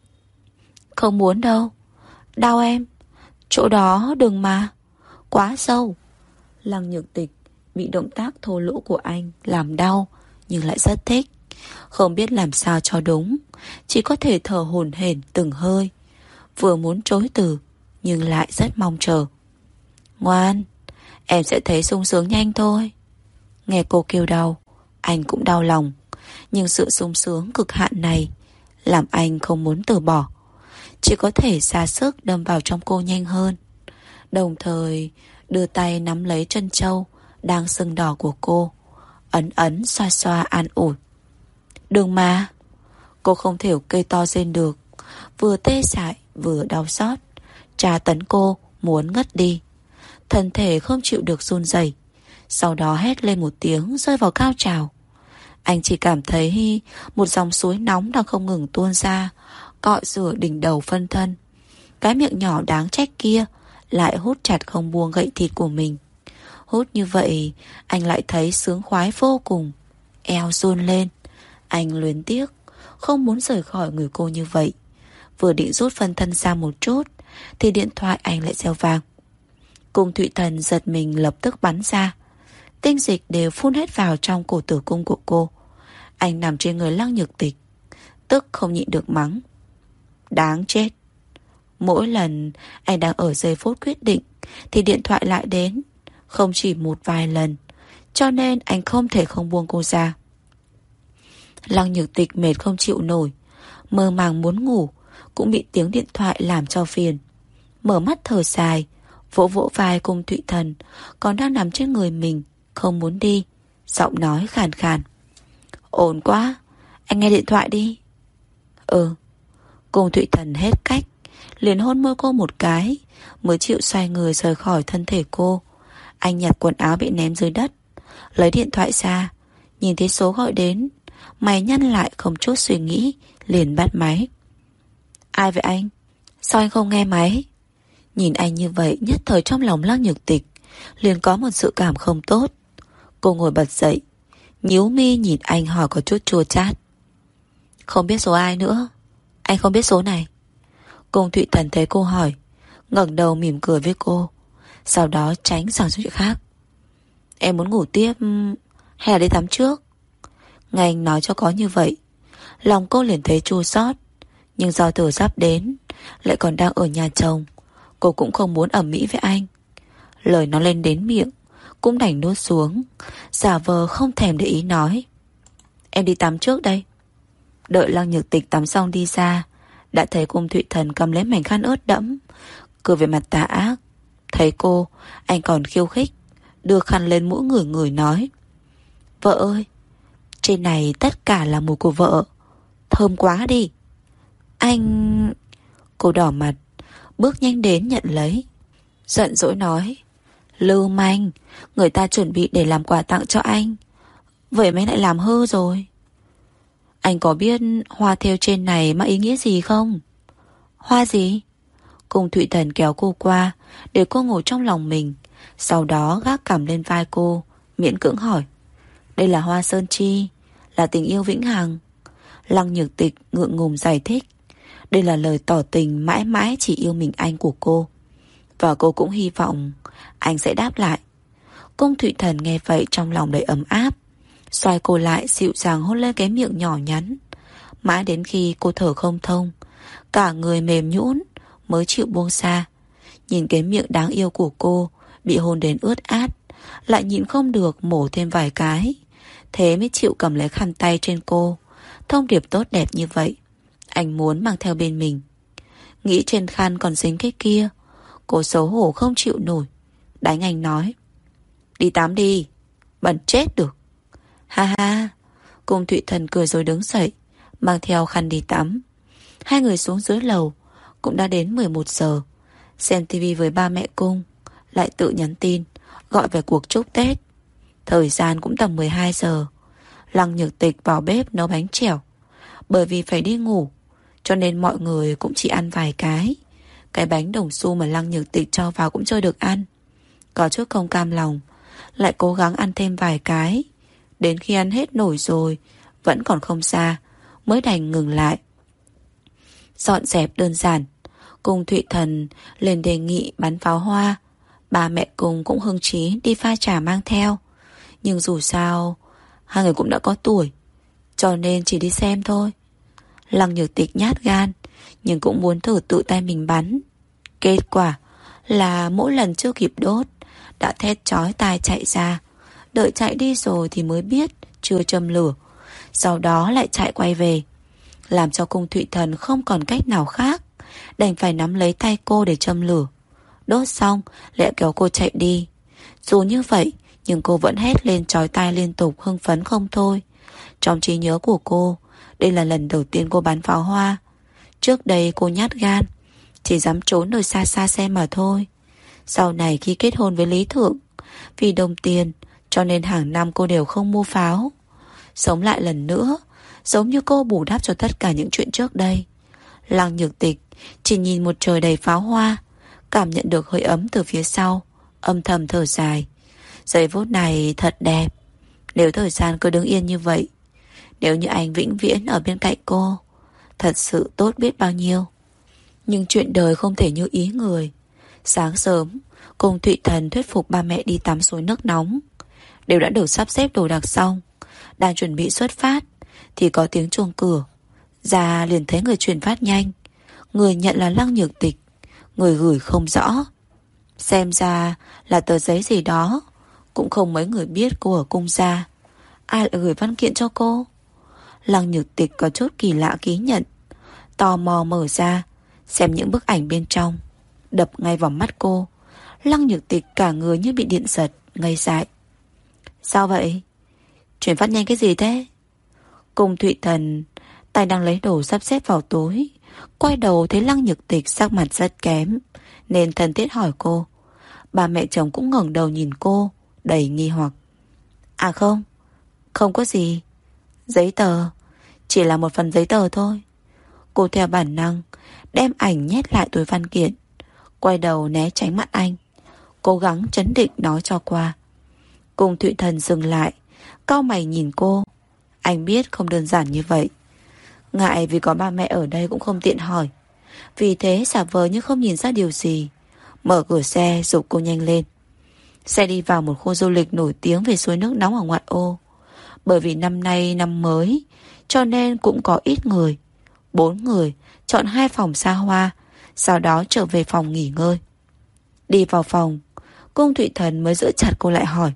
Không muốn đâu. Đau em. Chỗ đó đừng mà. Quá sâu. Lăng Nhược Tịch bị động tác thô lỗ của anh làm đau, nhưng lại rất thích. Không biết làm sao cho đúng, chỉ có thể thở hổn hển từng hơi. Vừa muốn chối từ, nhưng lại rất mong chờ. Ngoan, em sẽ thấy sung sướng nhanh thôi. Nghe cô kêu đau, anh cũng đau lòng. Nhưng sự sung sướng cực hạn này làm anh không muốn từ bỏ. Chỉ có thể ra sức đâm vào trong cô nhanh hơn, đồng thời đưa tay nắm lấy chân trâu đang sưng đỏ của cô, ấn ấn xoa xoa an ủi. Đừng mà. Cô không thể kêu to rên được, vừa tê dại vừa đau xót. Tra tấn cô muốn ngất đi. Thân thể không chịu được run rẩy, sau đó hét lên một tiếng rơi vào cao trào. Anh chỉ cảm thấy một dòng suối nóng đang không ngừng tuôn ra, cọ rửa đỉnh đầu phân thân. Cái miệng nhỏ đáng trách kia lại hút chặt không buông gậy thịt của mình. Hút như vậy, anh lại thấy sướng khoái vô cùng. Eo run lên. Anh luyến tiếc, không muốn rời khỏi người cô như vậy. Vừa định rút phân thân ra một chút, thì điện thoại anh lại reo vang. Cung Thụy Thần giật mình lập tức bắn ra. Tinh dịch đều phun hết vào trong cổ tử cung của cô. Anh nằm trên người Lăng Nhược Tịch, tức không nhịn được mắng. Đáng chết. Mỗi lần anh đang ở giây phút quyết định thì điện thoại lại đến, không chỉ một vài lần, cho nên anh không thể không buông cô ra. Lăng Nhược Tịch mệt không chịu nổi, mơ màng muốn ngủ, cũng bị tiếng điện thoại làm cho phiền. Mở mắt thở dài, vỗ vỗ vai Cung Thụy Thần còn đang nằm trên người mình, không muốn đi, giọng nói khàn khàn. Ổn quá, anh nghe điện thoại đi. Cung Thụy Thần hết cách, liền hôn môi cô một cái, mới chịu xoay người rời khỏi thân thể cô. Anh nhặt quần áo bị ném dưới đất, lấy điện thoại ra, nhìn thấy số gọi đến, mày nhăn lại không chút suy nghĩ, liền bắt máy. Ai vậy anh? Sao anh không nghe máy? Nhìn anh như vậy, nhất thời trong lòng Lăng Nhược Tịch liền có một dự cảm không tốt. Cô ngồi bật dậy, nhíu mi nhìn anh hỏi có chút chua chát. Không biết số ai nữa? Anh không biết số này. Cung Thụy Thần thấy cô hỏi, ngẩng đầu mỉm cười với cô, sau đó tránh sang chuyện khác. Em muốn ngủ tiếp hay là đi tắm trước? Nghe anh nói cho có như vậy, lòng cô liền thấy chua xót. Nhưng do Tử sắp đến, lại còn đang ở nhà chồng, cô cũng không muốn ầm ĩ với anh. Lời nó lên đến miệng cũng đành nuốt xuống, giả vờ không thèm để ý nói. Em đi tắm trước đây. Đợi Lăng Nhược Tịch tắm xong đi ra, đã thấy Cung Thụy Thần cầm lấy mảnh khăn ướt đẫm, cười về mặt tà ác. Thấy cô, anh còn khiêu khích, đưa khăn lên mũi ngửi ngửi nói. Vợ ơi, trên này tất cả là mùi của vợ, thơm quá đi. Anh... Cô đỏ mặt, bước nhanh đến nhận lấy, giận dỗi nói. Lưu manh, người ta chuẩn bị để làm quà tặng cho anh, vậy mà lại làm hư rồi. Anh có biết hoa thêu trên này mang ý nghĩa gì không? Hoa gì? Cung Thụy Thần kéo cô qua để cô ngồi trong lòng mình, sau đó gác cằm lên vai cô, miễn cưỡng hỏi. Đây là hoa sơn chi, là tình yêu vĩnh hằng. Lăng Nhược Tịch ngượng ngùng giải thích. Đây là lời tỏ tình mãi mãi chỉ yêu mình anh của cô, và cô cũng hy vọng anh sẽ đáp lại. Cung Thụy Thần nghe vậy trong lòng đầy ấm áp, xoay cô lại dịu dàng hôn lên cái miệng nhỏ nhắn. Mãi đến khi cô thở không thông, cả người mềm nhũn mới chịu buông xa. Nhìn cái miệng đáng yêu của cô bị hôn đến ướt át, lại nhịn không được mổ thêm vài cái, thế mới chịu cầm lấy khăn tay trên cô. Thông điệp tốt đẹp như vậy anh muốn mang theo bên mình. Nghĩ trên khăn còn dính cái kia, cô xấu hổ không chịu nổi, đánh anh nói. Đi tắm đi, bẩn chết được. Ha ha. Cung Thụy Thần cười rồi đứng dậy, mang theo khăn đi tắm. Hai người xuống dưới lầu, cũng đã đến 11 giờ. Xem tivi với ba mẹ Cung, lại tự nhắn tin gọi về cuộc chúc Tết. Thời gian cũng tầm 12 giờ. Lăng Nhược Tịch vào bếp nấu bánh chèo. Bởi vì phải đi ngủ cho nên mọi người cũng chỉ ăn vài cái. Cái bánh đồng xu mà Lăng Nhược Tịch cho vào cũng chưa được ăn. Có chút không cam lòng, lại cố gắng ăn thêm vài cái. Đến khi ăn hết nổi rồi vẫn còn không xa, mới đành ngừng lại. Dọn dẹp đơn giản. Cung Thụy Thần lên đề nghị bắn pháo hoa. Ba mẹ Cung cũng hưng chí đi pha trà mang theo. Nhưng dù sao hai người cũng đã có tuổi, cho nên chỉ đi xem thôi. Lăng Nhược Tịch nhát gan, nhưng cũng muốn thử tự tay mình bắn. Kết quả là mỗi lần chưa kịp đốt đã thét chói tai chạy ra. Đợi chạy đi rồi thì mới biết chưa châm lửa. Sau đó lại chạy quay về, làm cho Cung Thụy Thần không còn cách nào khác, đành phải nắm lấy tay cô để châm lửa. Đốt xong lại kéo cô chạy đi. Dù như vậy nhưng cô vẫn hét lên chói tai liên tục, hưng phấn không thôi. Trong trí nhớ của cô, đây là lần đầu tiên cô bắn pháo hoa. Trước đây cô nhát gan, chỉ dám trốn nơi xa xa xem mà thôi. Sau này khi kết hôn với Lý Thượng, vì đồng tiền cho nên hàng năm cô đều không mua pháo. Sống lại lần nữa, giống như cô bù đắp cho tất cả những chuyện trước đây. Lăng Nhược Tịch chỉ nhìn một trời đầy pháo hoa, cảm nhận được hơi ấm từ phía sau, âm thầm thở dài. Giây phút này thật đẹp. Nếu thời gian cứ đứng yên như vậy, nếu như anh vĩnh viễn ở bên cạnh cô, thật sự tốt biết bao nhiêu. Nhưng chuyện đời không thể như ý người. Sáng sớm, Cung Thụy Thần thuyết phục ba mẹ đi tắm suối nước nóng. Đều đã được sắp xếp đồ đạc xong, đang chuẩn bị xuất phát thì có tiếng chuông cửa. Ra liền thấy người chuyển phát nhanh. Người nhận là Lăng Nhược Tịch, người gửi không rõ. Xem ra là tờ giấy gì đó. Cũng không mấy người biết cô ở Cung gia. Ai lại gửi văn kiện cho cô? Lăng Nhược Tịch có chút kỳ lạ ký nhận. Tò mò mở ra xem những bức ảnh bên trong, đập ngay vào mắt cô. Lăng Nhược Tịch cả người như bị điện giật, ngây dại. Sao vậy? Chuyển phát nhanh cái gì thế? Cung Thụy Thần tay đang lấy đồ sắp xếp vào túi, quay đầu thấy Lăng Nhược Tịch sắc mặt rất kém, nên thân thiết hỏi cô. Bà mẹ chồng cũng ngẩng đầu nhìn cô, đầy nghi hoặc. À không, không có gì. Giấy tờ, chỉ là một phần giấy tờ thôi. Cô theo bản năng đem ảnh nhét lại túi văn kiện, quay đầu né tránh mắt anh, cố gắng trấn định nói cho qua. Cung Thụy Thần dừng lại, cau mày nhìn cô. Anh biết không đơn giản như vậy. Ngại vì có ba mẹ ở đây cũng không tiện hỏi, vì thế giả vờ như không nhìn ra điều gì, mở cửa xe giục cô nhanh lên. Xe đi vào một khu du lịch nổi tiếng về suối nước nóng ở ngoại ô. Bởi vì năm nay năm mới cho nên cũng có ít người. 4 người chọn 2 phòng xa hoa, sau đó trở về phòng nghỉ ngơi. Đi vào phòng, Cung Thụy Thần mới giữ chặt cô lại hỏi.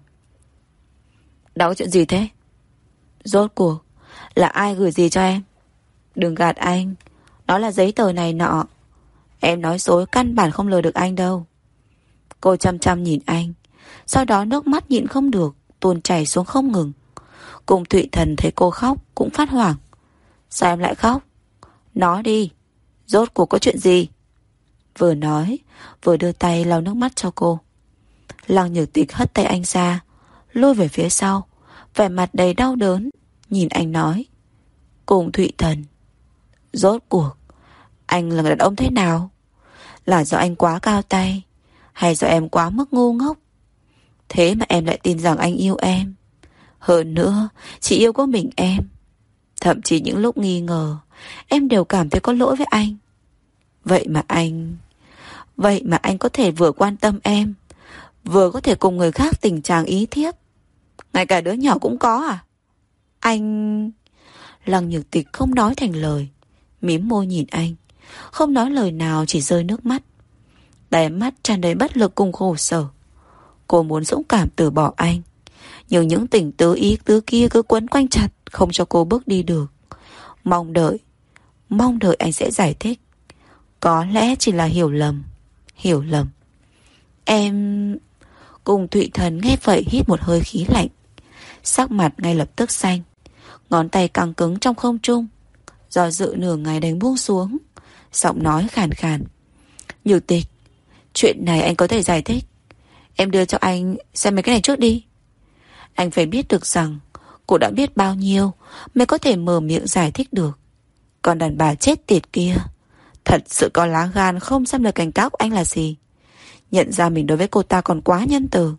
Đó có chuyện gì thế? Rốt cuộc là ai gửi gì cho em? Đừng gạt anh, nó là giấy tờ này nọ. Em nói dối căn bản không lừa được anh đâu. Cô chăm chăm nhìn anh, sau đó nước mắt nhịn không được tuôn chảy xuống không ngừng. Cung Thụy Thần thấy cô khóc cũng phát hoảng. Sao em lại khóc? Nói đi, rốt cuộc có chuyện gì? Vừa nói vừa đưa tay lau nước mắt cho cô. Lăng Nhược Tịch hất tay anh ra, lùi về phía sau, vẻ mặt đầy đau đớn, nhìn anh nói. Cung Thụy Thần, rốt cuộc anh là người đàn ông thế nào? Là do anh quá cao tay, hay do em quá mức ngu ngốc? Thế mà em lại tin rằng anh yêu em. Hơn nữa chỉ yêu có mình em. Thậm chí những lúc nghi ngờ em đều cảm thấy có lỗi với anh. Vậy mà anh có thể vừa quan tâm em, vừa có thể cùng người khác tình trạng ý thiếp. Ngay cả đứa nhỏ cũng có à? Anh... Lăng Nhược Tịch không nói thành lời, mím môi nhìn anh, không nói lời nào, chỉ rơi nước mắt. Đáy mắt tràn đầy bất lực cùng khổ sở. Cô muốn dũng cảm từ bỏ anh, nhưng những tình tứ ý tứ kia cứ quấn quanh chặt, không cho cô bước đi được. Mong đợi anh sẽ giải thích. Có lẽ chỉ là hiểu lầm. Em... Cung Thụy Thần nghe vậy hít một hơi khí lạnh, sắc mặt ngay lập tức xanh, ngón tay căng cứng trong không trung, do dự nửa ngày đánh buông xuống, giọng nói khàn khàn. Nhược Tịch, chuyện này anh có thể giải thích, Em đưa cho anh xem mấy cái này trước đi. Anh phải biết được rằng cô đã biết bao nhiêu mới có thể mở miệng giải thích được. Còn đàn bà chết tiệt kia thật sự có lá gan không xem lời cảnh cáo của anh là gì. Nhận ra mình đối với cô ta còn quá nhân từ.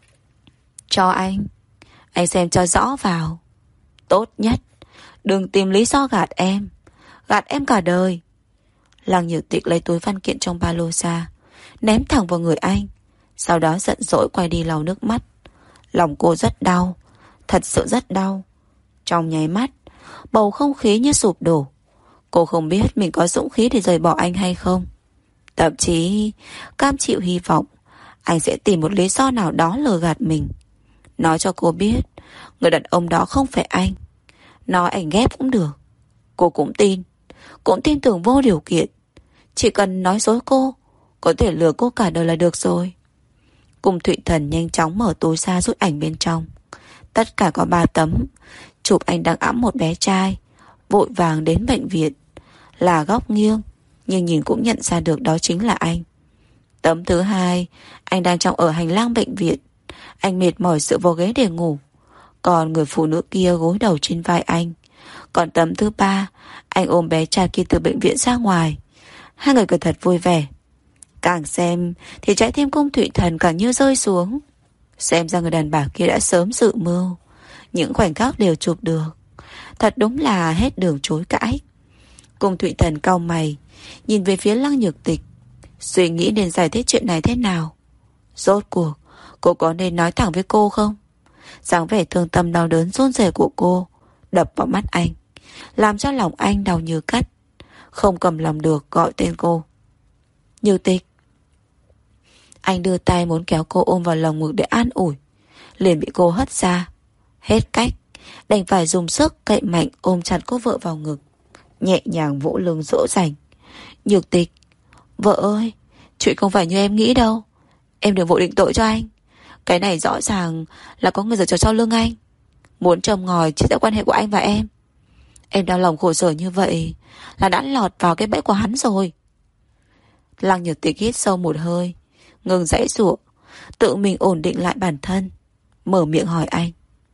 Cho anh xem cho rõ vào. Tốt nhất đừng tìm lý do gạt em. Gạt em cả đời. Lăng Nhược Tịch lấy túi văn kiện trong ba lô ra, ném thẳng vào người anh. Sau đó giận dỗi quay đi lau nước mắt. Lòng cô rất đau, thật sự rất đau. Trong nháy mắt, bầu không khí như sụp đổ. Cô không biết mình có dũng khí để rời bỏ anh hay không. Thậm chí cam chịu hy vọng anh sẽ tìm một lý do nào đó lừa gạt mình. Nói cho cô biết người đàn ông đó không phải anh. Nói anh ghét cũng được. Cô cũng tin. Cũng tin tưởng vô điều kiện. Chỉ cần nói dối cô, có thể lừa cô cả đời là được rồi. Cung Thụy Thần nhanh chóng mở túi ra rút ảnh bên trong. Tất cả có 3 tấm. Chụp anh đang ẵm một bé trai, vội vàng đến bệnh viện. Là góc nghiêng, nhưng nhìn cũng nhận ra được đó chính là anh. Tấm thứ 2, anh đang ở hành lang bệnh viện. Anh mệt mỏi dựa vào ghế để ngủ. Còn người phụ nữ kia gối đầu trên vai anh. Còn tấm thứ 3, anh ôm bé trai kia từ bệnh viện ra ngoài. Hai người cười thật vui vẻ. Càng xem thì trái tim Cung Thụy Thần càng như rơi xuống. Xem ra người đàn bà kia đã sớm dự mưu. Những khoảnh khắc đều chụp được. Thật đúng là hết đường chối cãi. Cung Thụy Thần cau mày, nhìn về phía Lăng Nhược Tịch, suy nghĩ nên giải thích chuyện này thế nào. Rốt cuộc cô có nên nói thẳng với cô không? Dáng vẻ thương tâm đau đớn run rẩy của cô đập vào mắt anh, làm cho lòng anh đau như cắt. Không cầm lòng được gọi tên cô. Như Tịch. Anh đưa tay muốn kéo cô ôm vào lòng ngực để an ủi, liền bị cô hất ra. Hết cách, đành phải dùng sức cậy mạnh ôm chặt cô vợ vào ngực, nhẹ nhàng vỗ lưng dỗ dành. Nhược Tịch, vợ ơi, chuyện không phải như em nghĩ đâu. Em đừng vội định tội cho anh. Cái này rõ ràng là có người giở trò sau lưng anh, muốn châm ngòi chia rẽ quan hệ của anh và em. Em đau lòng khổ sở như vậy là đã lọt vào cái bẫy của hắn rồi. Lăng Nhược Tịch hít sâu một hơi, ngừng giãy giụa, tự mình ổn định lại bản thân, mở miệng hỏi anh.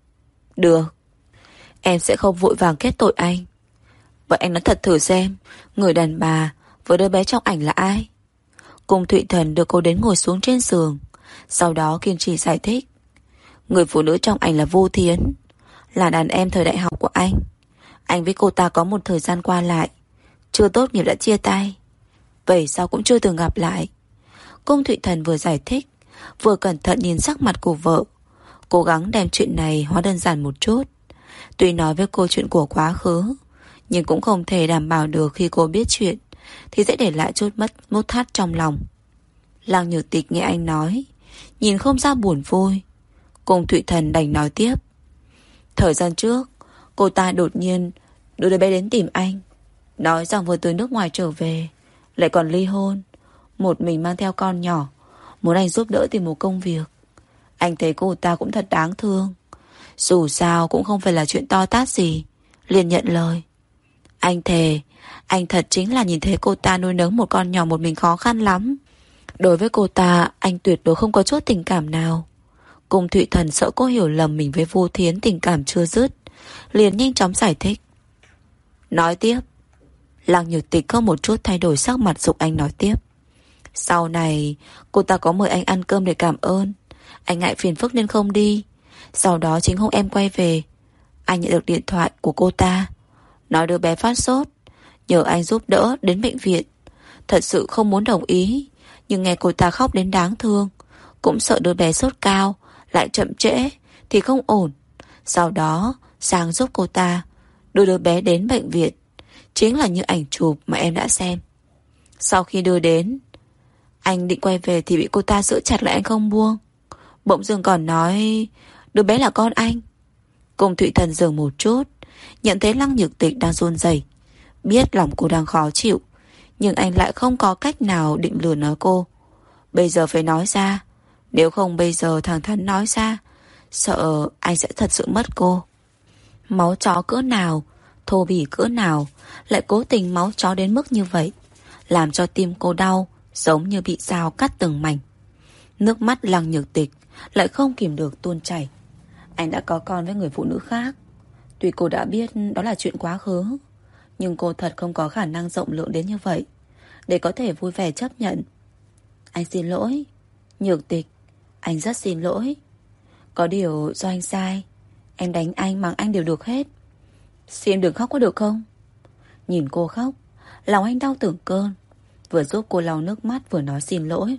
Được, em sẽ không vội vàng kết tội anh. Vậy anh nói thật thử xem, người đàn bà với đứa bé trong ảnh là ai? Cung Thụy Thần đưa cô đến ngồi xuống trên giường, sau đó kiên trì giải thích. Người phụ nữ trong ảnh là Vu Thiến, là đàn em thời đại học của anh. Anh với cô ta có một thời gian qua lại, chưa tốt nghiệp đã chia tay, vậy sao cũng chưa từng gặp lại. Cung Thụy Thần vừa giải thích, vừa cẩn thận nhìn sắc mặt của vợ, cố gắng đem chuyện này hóa đơn giản một chút. Tuy nói với cô chuyện của quá khứ, nhưng cũng không thể đảm bảo được khi cô biết chuyện thì sẽ để lại chút mốt thắt trong lòng. Lăng Nhược Tịch nghe anh nói, nhìn không ra buồn vui. Cung Thụy Thần đành nói tiếp. Thời gian trước, cô ta đột nhiên đưa đứa bé đến tìm anh, nói rằng vừa từ nước ngoài trở về, lại còn ly hôn, một mình mang theo con nhỏ, muốn anh giúp đỡ tìm một công việc. Anh thấy cô ta cũng thật đáng thương, dù sao cũng không phải là chuyện to tát gì, liền nhận lời. Anh thề, anh thật chính là nhìn thấy cô ta nuôi nấng một con nhỏ một mình khó khăn lắm. Đối với cô ta, anh tuyệt đối không có chút tình cảm nào. Cung Thụy Thần sợ cô hiểu lầm mình với Vu Thiến tình cảm chưa dứt, liền nhanh chóng giải thích. Nói tiếp. Lăng Nhược Tịch không một chút thay đổi sắc mặt giục anh nói tiếp. Sau này cô ta có mời anh ăn cơm để cảm ơn, anh ngại phiền phức nên không đi. Sau đó chính hôm em quay về, anh nhận được điện thoại của cô ta, nói đứa bé phát sốt, nhờ anh giúp đỡ đến bệnh viện. Thật sự không muốn đồng ý, nhưng nghe cô ta khóc đến đáng thương, cũng sợ đứa bé sốt cao lại chậm trễ thì không ổn. Sau đó sang giúp cô ta đưa đứa bé đến bệnh viện, chính là như ảnh chụp mà em đã xem. Sau khi đưa đến, anh định quay về thì bị cô ta giữ chặt lại, anh không buông. Bỗng dưng còn nói đứa bé là con anh. Cung Thụy Thần dừng một chút, nhận thấy Lăng Nhược Tịch đang run rẩy, biết lòng cô đang khó chịu, nhưng anh lại không có cách nào định lừa nói cô. Bây giờ phải nói ra, nếu không bây giờ thẳng thắn nói ra, sợ anh sẽ thật sự mất cô. Máu chó cỡ nào, thô bỉ cỡ nào, lại cố tình máu chó đến mức như vậy, làm cho tim cô đau, giống như bị dao cắt từng mảnh. Nước mắt Lăng Nhược Tịch lại không kìm được tuôn chảy. Anh đã có con với người phụ nữ khác. Tuy cô đã biết đó là chuyện quá khứ, nhưng cô thật không có khả năng rộng lượng đến như vậy để có thể vui vẻ chấp nhận. Anh xin lỗi Nhược Tịch, anh rất xin lỗi. Có điều do anh sai. Em đánh anh, mắng anh đều được hết. Xin đừng khóc có được không? Nhìn cô khóc, lòng anh đau từng cơn. Vừa giúp cô lau nước mắt vừa nói xin lỗi.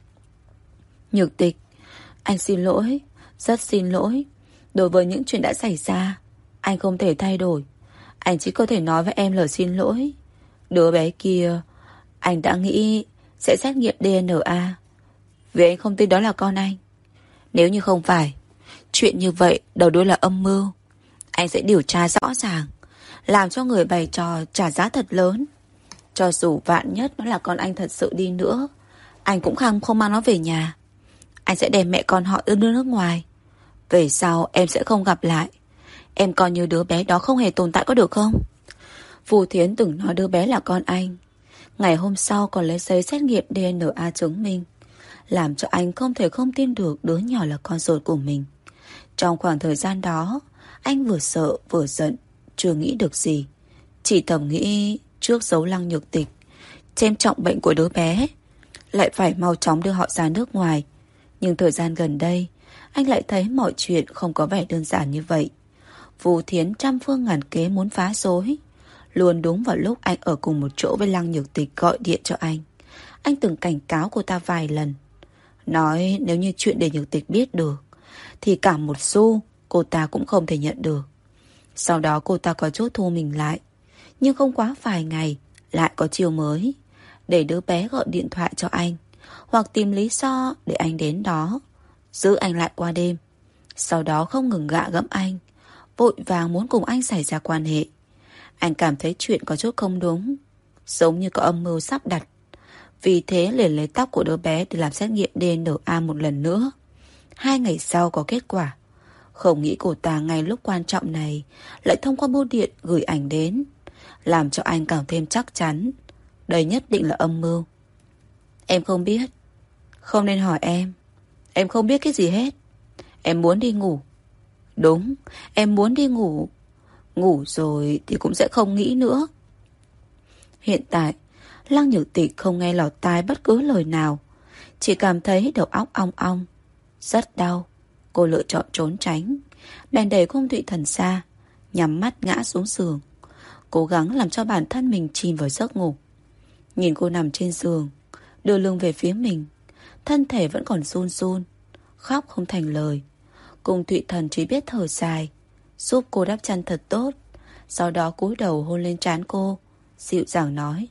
Nhược Tịch, anh xin lỗi, rất xin lỗi. Đối với những chuyện đã xảy ra, anh không thể thay đổi. Anh chỉ có thể nói với em lời xin lỗi. Đứa bé kia, anh đã nghĩ sẽ xét nghiệm DNA, vì anh không tin đó là con anh. Nếu như không phải, chuyện như vậy đầu đuôi là âm mưu. Anh sẽ điều tra rõ ràng, làm cho người bày trò trả giá thật lớn. Cho dù vạn nhất nó là con anh thật sự đi nữa, anh cũng không mang nó về nhà. Anh sẽ đem mẹ con họ đưa nước ngoài. Về sau em sẽ không gặp lại. Em coi như đứa bé đó không hề tồn tại có được không? Vu Thiến từng nói đứa bé là con anh. Ngày hôm sau còn lấy giấy xét nghiệm DNA chứng minh, làm cho anh không thể không tin được đứa nhỏ là con ruột của mình. Trong khoảng thời gian đó, anh vừa sợ vừa giận, chưa nghĩ được gì. Chỉ thầm nghĩ trước giấu Lăng Nhược Tịch, xem trọng bệnh của đứa bé, lại phải mau chóng đưa họ ra nước ngoài. Nhưng thời gian gần đây, anh lại thấy mọi chuyện không có vẻ đơn giản như vậy. Vu Thiến trăm phương ngàn kế muốn phá rối. Luôn đúng vào lúc anh ở cùng một chỗ với Lăng Nhược Tịch gọi điện cho anh. Anh từng cảnh cáo cô ta vài lần, nói nếu như chuyện để Nhược Tịch biết được thì cả một xu cô ta cũng không thể nhận được. Sau đó cô ta có chút thu mình lại. Nhưng không quá vài ngày lại có chiêu mới, để đứa bé gọi điện thoại cho anh, hoặc tìm lý do để anh đến đó, giữ anh lại qua đêm. Sau đó không ngừng gạ gẫm anh, vội vàng muốn cùng anh xảy ra quan hệ. Anh cảm thấy chuyện có chút không đúng, giống như có âm mưu sắp đặt. Vì thế liền lấy tóc của đứa bé để làm xét nghiệm DNA một lần nữa. 2 ngày sau có kết quả. Không nghĩ cô ta ngay lúc quan trọng này lại thông qua bưu điện gửi ảnh đến, làm cho anh càng thêm chắc chắn đây nhất định là âm mưu. Em không biết. Không nên hỏi em. Em không biết cái gì hết. Em muốn đi ngủ. Đúng, em muốn đi ngủ. Ngủ rồi thì cũng sẽ không nghĩ nữa. Hiện tại Lăng Nhược Tịch không nghe lọt tai bất cứ lời nào, chỉ cảm thấy đầu óc ong ong, rất đau. Cô lựa chọn trốn tránh, bèn đẩy Cung Thụy Thần ra, nhắm mắt ngã xuống giường, cố gắng làm cho bản thân mình chìm vào giấc ngủ. Nhìn cô nằm trên giường, đưa lưng về phía mình, thân thể vẫn còn run run, khóc không thành lời. Cung Thụy Thần chỉ biết thở dài, giúp cô đắp chăn thật tốt, sau đó cúi đầu hôn lên trán cô, dịu dàng nói: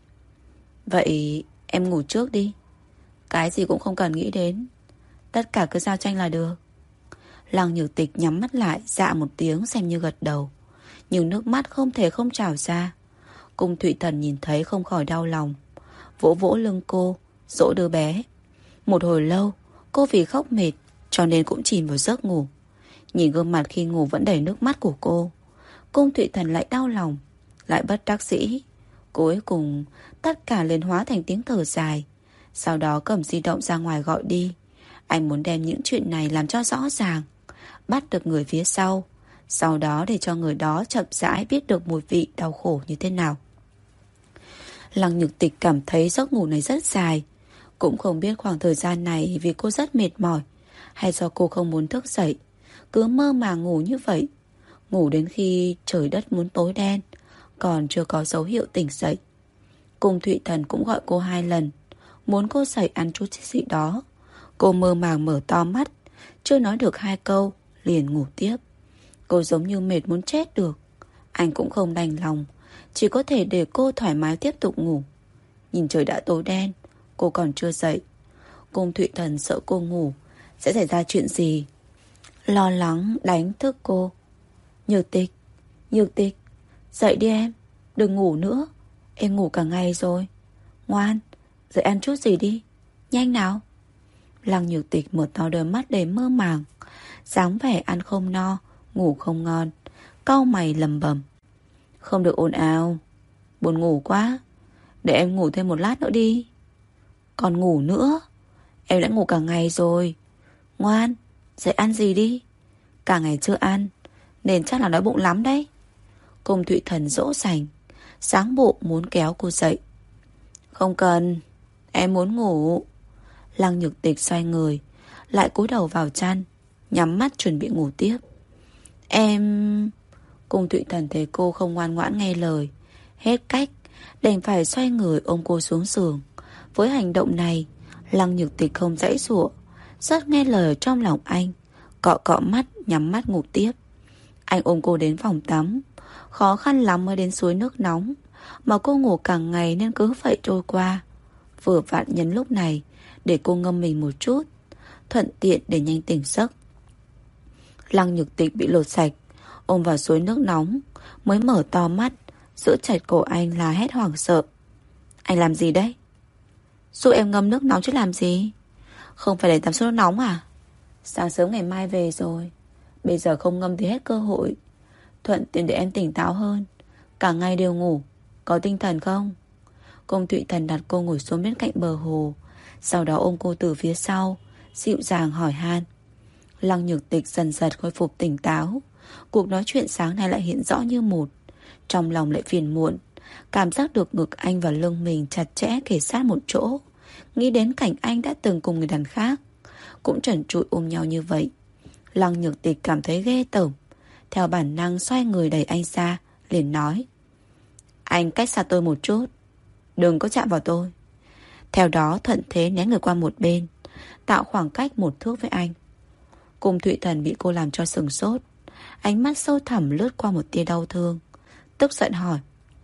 Vậy em ngủ trước đi. Cái gì cũng không cần nghĩ đến, tất cả cứ giao tranh là được. Lăng Nhược Tịch nhắm mắt lại, dạ một tiếng xem như gật đầu, nhưng nước mắt không thể không trào ra. Cung Thụy Thần nhìn thấy không khỏi đau lòng, vỗ vỗ lưng cô, dỗ đứa bé. Một hồi lâu, cô vì khóc mệt cho nên cũng chìm vào giấc ngủ. Nhìn gương mặt khi ngủ vẫn đầy nước mắt của cô, Cung Thụy Thần lại đau lòng, lại bất đắc dĩ. Cuối cùng tất cả liền hóa thành tiếng thở dài. Sau đó cầm di động ra ngoài gọi đi. Anh muốn đem những chuyện này làm cho rõ ràng, bắt được người phía sau, sau đó để cho người đó chậm rãi biết được mùi vị đau khổ như thế nào. Lăng Nhược Tịch cảm thấy giấc ngủ này rất dài. Cũng không biết khoảng thời gian này vì cô rất mệt mỏi, hay do cô không muốn thức dậy, cứ mơ màng ngủ như vậy. Ngủ đến khi trời đất muốn tối đen, còn chưa có dấu hiệu tỉnh dậy. Cung Thụy Thần cũng gọi cô 2 lần, muốn cô dậy ăn chút gì đó. Cô mơ màng mở to mắt, chưa nói được 2 câu liền ngủ tiếp. Cô giống như mệt muốn chết được. Anh cũng không đành lòng, chỉ có thể để cô thoải mái tiếp tục ngủ. Nhìn trời đã tối đen, cô còn chưa dậy. Cung Thụy Thần sợ cô ngủ sẽ xảy ra chuyện gì, lo lắng đánh thức cô. Nhược Tịch, Nhược Tịch, dậy đi em, đừng ngủ nữa. Em ngủ cả ngày rồi. Ngoan, dậy ăn chút gì đi, nhanh nào. Lăng Nhược Tịch mở to đôi mắt đầy mơ màng, dáng vẻ ăn không no, ngủ không ngon, cau mày lầm bầm: Không được ồn ào, buồn ngủ quá, để em ngủ thêm một lát nữa đi. Còn ngủ nữa? Em đã ngủ cả ngày rồi. Ngoan, dậy ăn gì đi. Cả ngày chưa ăn nên chắc là đói bụng lắm đấy. Cung Thụy Thần dỗ dành, sáng bộ muốn kéo cô dậy. Không cần, em muốn ngủ. Lăng Nhược Tịch xoay người, lại cúi đầu vào chăn, nhắm mắt chuẩn bị ngủ tiếp. Em... Cung Thụy Thần thấy cô không ngoan ngoãn nghe lời, hết cách đành phải xoay người ôm cô xuống giường. Với hành động này, Lăng Nhược Tịch không giãy giụa, rất nghe lời trong lòng anh, cọ cọ mắt nhắm mắt ngủ tiếp. Anh ôm cô đến phòng tắm, khó khăn lắm mới đến suối nước nóng, mà cô ngủ cả ngày nên cứ vậy trôi qua. Vừa vặn nhân lúc này để cô ngâm mình một chút, thuận tiện để nhanh tỉnh giấc. Lăng Nhược Tịch bị lột sạch, ôm vào suối nước nóng, mới mở to mắt, giữ chặt cổ anh là hét hoảng sợ. Anh làm gì đấy? Giúp em ngâm nước nóng chứ làm gì? Không phải để tắm suối nước nóng à? Sáng sớm ngày mai về rồi, bây giờ không ngâm thì hết cơ hội. Thuận tiện để em tỉnh táo hơn. Cả ngày đều ngủ, có tinh thần không? Cung Thụy Thần đặt cô ngồi xuống bên cạnh bờ hồ, sau đó ôm cô từ phía sau, dịu dàng hỏi han. Lăng Nhược Tịch dần dần khôi phục tỉnh táo. Cuộc nói chuyện sáng nay lại hiện rõ như một. Trong lòng lại phiền muộn, cảm giác được ngực anh và lưng mình chặt chẽ kề sát một chỗ. Nghĩ đến cảnh anh đã từng cùng người đàn khác, cũng trần trụi ôm nhau như vậy. Lăng Nhược Tịch cảm thấy ghê tởm, theo bản năng xoay người đẩy anh ra, liền nói. Anh cách xa tôi một chút, đừng có chạm vào tôi. Theo đó thuận thế né người qua một bên, tạo khoảng cách 1 thước với anh. Cung Thụy Thần bị cô làm cho sừng sốt, ánh mắt sâu thẳm lướt qua một tia đau thương, tức giận hỏi.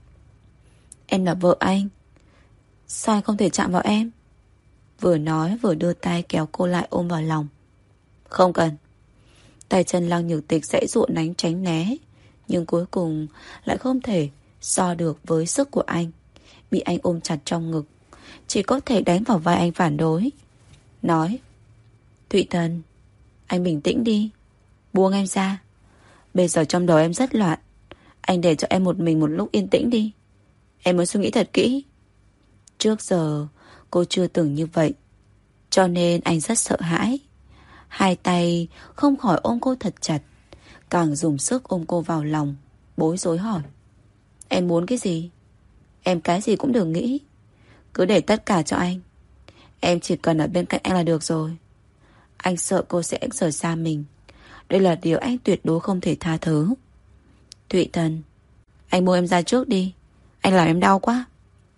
Em là vợ anh, sao anh không thể chạm vào em? Vừa nói vừa đưa tay kéo cô lại ôm vào lòng. Không cần. Tay chân Lăng Nhược Tịch giãy giụa đánh tránh né, nhưng cuối cùng lại không thể so được với sức của anh. Bị anh ôm chặt trong ngực, chỉ có thể đánh vào vai anh phản đối. Nói. Thụy Thần, anh bình tĩnh đi, buông em ra. Bây giờ trong đầu em rất loạn, anh để cho em một mình một lúc yên tĩnh đi. Em muốn suy nghĩ thật kỹ. Trước giờ cô chưa từng như vậy, cho nên anh rất sợ hãi. Hai tay không khỏi ôm cô thật chặt, càng dùng sức ôm cô vào lòng, bối rối hỏi. Em muốn cái gì? Em cái gì cũng đừng nghĩ, cứ để tất cả cho anh. Em chỉ cần ở bên cạnh anh là được rồi. Anh sợ cô sẽ rời xa mình. Đây là điều anh tuyệt đối không thể tha thứ. Thụy Thần, anh buông em ra trước đi, anh làm em đau quá.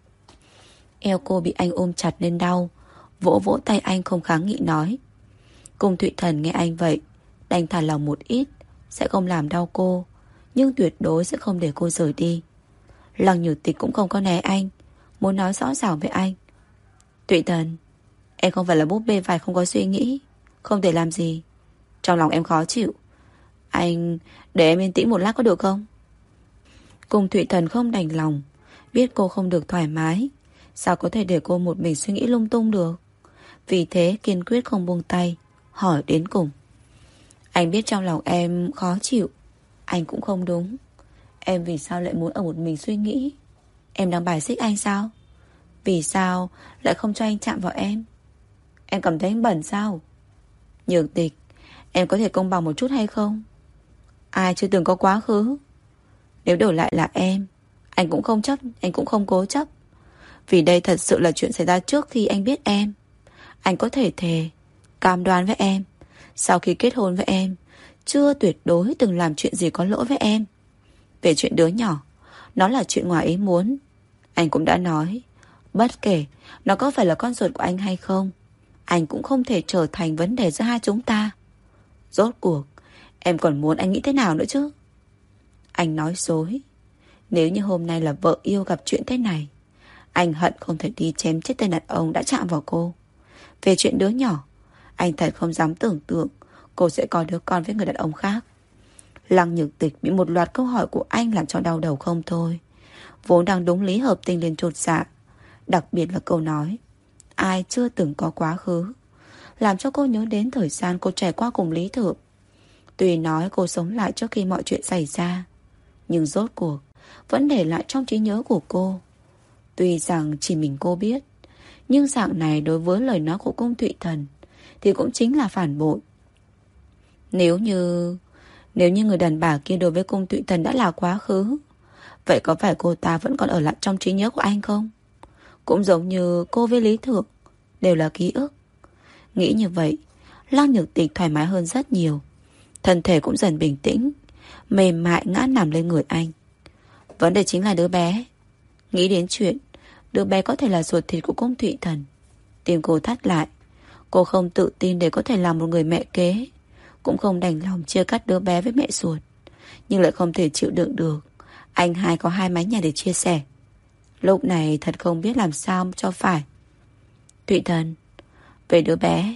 Eo cô bị anh ôm chặt nên đau, vỗ vỗ tay anh không kháng nghị nói. Cung Thụy Thần nghe anh vậy, đành thả lòng một ít, sẽ không làm đau cô, nhưng tuyệt đối sẽ không để cô rời đi. Lăng Nhược Tịch cũng không có né anh, muốn nói rõ ràng với anh. Thụy Thần, em không phải là búp bê vải không có suy nghĩ, không thể làm gì. Trong lòng em khó chịu, anh để em yên tĩnh một lát có được không? Cung Thụy Thần không đành lòng, biết cô không được thoải mái, sao có thể để cô một mình suy nghĩ lung tung được. Vì thế kiên quyết không buông tay, hỏi đến cùng. Anh biết trong lòng em khó chịu, anh cũng không đúng. Em vì sao lại muốn ở một mình suy nghĩ? Em đang bài xích anh sao? Vì sao lại không cho anh chạm vào em? Em cảm thấy anh bẩn sao? Nhược Tịch, em có thể công bằng một chút hay không? Ai chưa từng có quá khứ? Nếu đổi lại là em, anh cũng không chấp, anh cũng không cố chấp. Vì đây thật sự là chuyện xảy ra trước khi anh biết em. Anh có thể thề, cam đoan với em, sau khi kết hôn với em, chưa tuyệt đối từng làm chuyện gì có lỗi với em. Về chuyện đứa nhỏ, nó là chuyện ngoài ý muốn. Anh cũng đã nói, bất kể nó có phải là con ruột của anh hay không, anh cũng không thể trở thành vấn đề giữa hai chúng ta. Rốt cuộc em còn muốn anh nghĩ thế nào nữa chứ? Anh nói dối. Nếu như hôm nay là vợ yêu gặp chuyện thế này, anh hận không thể đi chém chết tên đàn ông đã chạm vào cô. Về chuyện đứa nhỏ, anh thật không dám tưởng tượng cô sẽ có đứa con với người đàn ông khác. Lăng Nhược Tịch bị một loạt câu hỏi của anh làm cho đau đầu không thôi. Vốn đang đúng lý hợp tình liền chột dạ, đặc biệt là câu nói ai chưa từng có quá khứ, làm cho cô nhớ đến thời gian cô trải qua cùng Lý Thượng. Tuy nói cô sống lại trước khi mọi chuyện xảy ra, nhưng rốt cuộc vẫn để lại trong trí nhớ của cô. Tuy rằng chỉ mình cô biết, Nhưng dạng này đối với lời nói của cung Thụy Thần thì cũng chính là phản bội. Nếu như người đàn bà kia đối với cung Thụy Thần đã là quá khứ, vậy có phải cô ta vẫn còn ở lại trong trí nhớ của anh không? Cũng giống như cô với Lý Thượng, đều là ký ức. Nghĩ như vậy, Lăng Nhược Tịch thoải mái hơn rất nhiều. Thân thể cũng dần bình tĩnh, mềm mại ngã nằm lên người anh. Vấn đề chính là đứa bé. Nghĩ đến chuyện đứa bé có thể là ruột thịt của cung Thụy Thần, tim cô thắt lại. Cô không tự tin để có thể làm một người mẹ kế, cũng không đành lòng chia cắt đứa bé với mẹ ruột, nhưng lại không thể chịu đựng được anh hai có hai mái nhà để chia sẻ. Lúc này thật không biết làm sao cho phải. Thụy Thần, về đứa bé,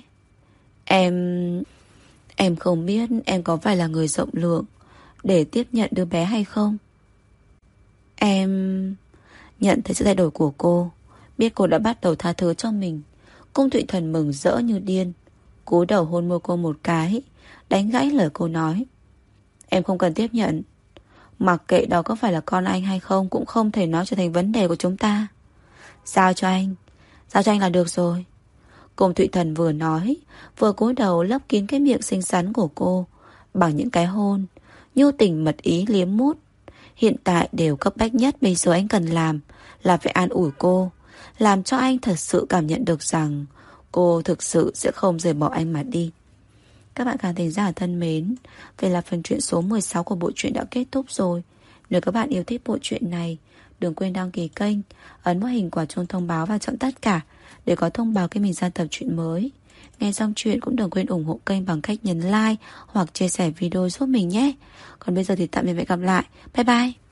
em không biết em có phải là người rộng lượng để tiếp nhận đứa bé hay không. Em nhận thấy sự thay đổi của cô, biết cô đã bắt đầu tha thứ cho mình. Cung Thụy Thần mừng rỡ như điên, cúi đầu hôn môi cô một cái, đánh gãy lời cô nói. Em không cần tiếp nhận. Mặc kệ đó có phải là con anh hay không cũng không thể nói trở thành vấn đề của chúng ta. Giao cho anh là được rồi. Cung Thụy Thần vừa nói, vừa cúi đầu lấp kín cái miệng xinh xắn của cô bằng những cái hôn nhu tình mật ý liếm mút. Hiện tại điều cấp bách nhất bây giờ anh cần làm là phải an ủi cô, làm cho anh thật sự cảm nhận được rằng cô thực sự sẽ không rời bỏ anh mà đi. Các bạn khán thính giả thân mến, vậy là phần truyện số 16 của bộ truyện đã kết thúc rồi. Nếu các bạn yêu thích bộ truyện này, đừng quên đăng ký kênh, ấn vào hình quả chuông thông báo và chọn tất cả để có thông báo khi mình ra tập truyện mới. Nghe xong chuyện cũng đừng quên ủng hộ kênh bằng cách nhấn like hoặc chia sẻ video giúp mình nhé. Còn bây giờ thì tạm biệt và hẹn gặp lại. Bye bye.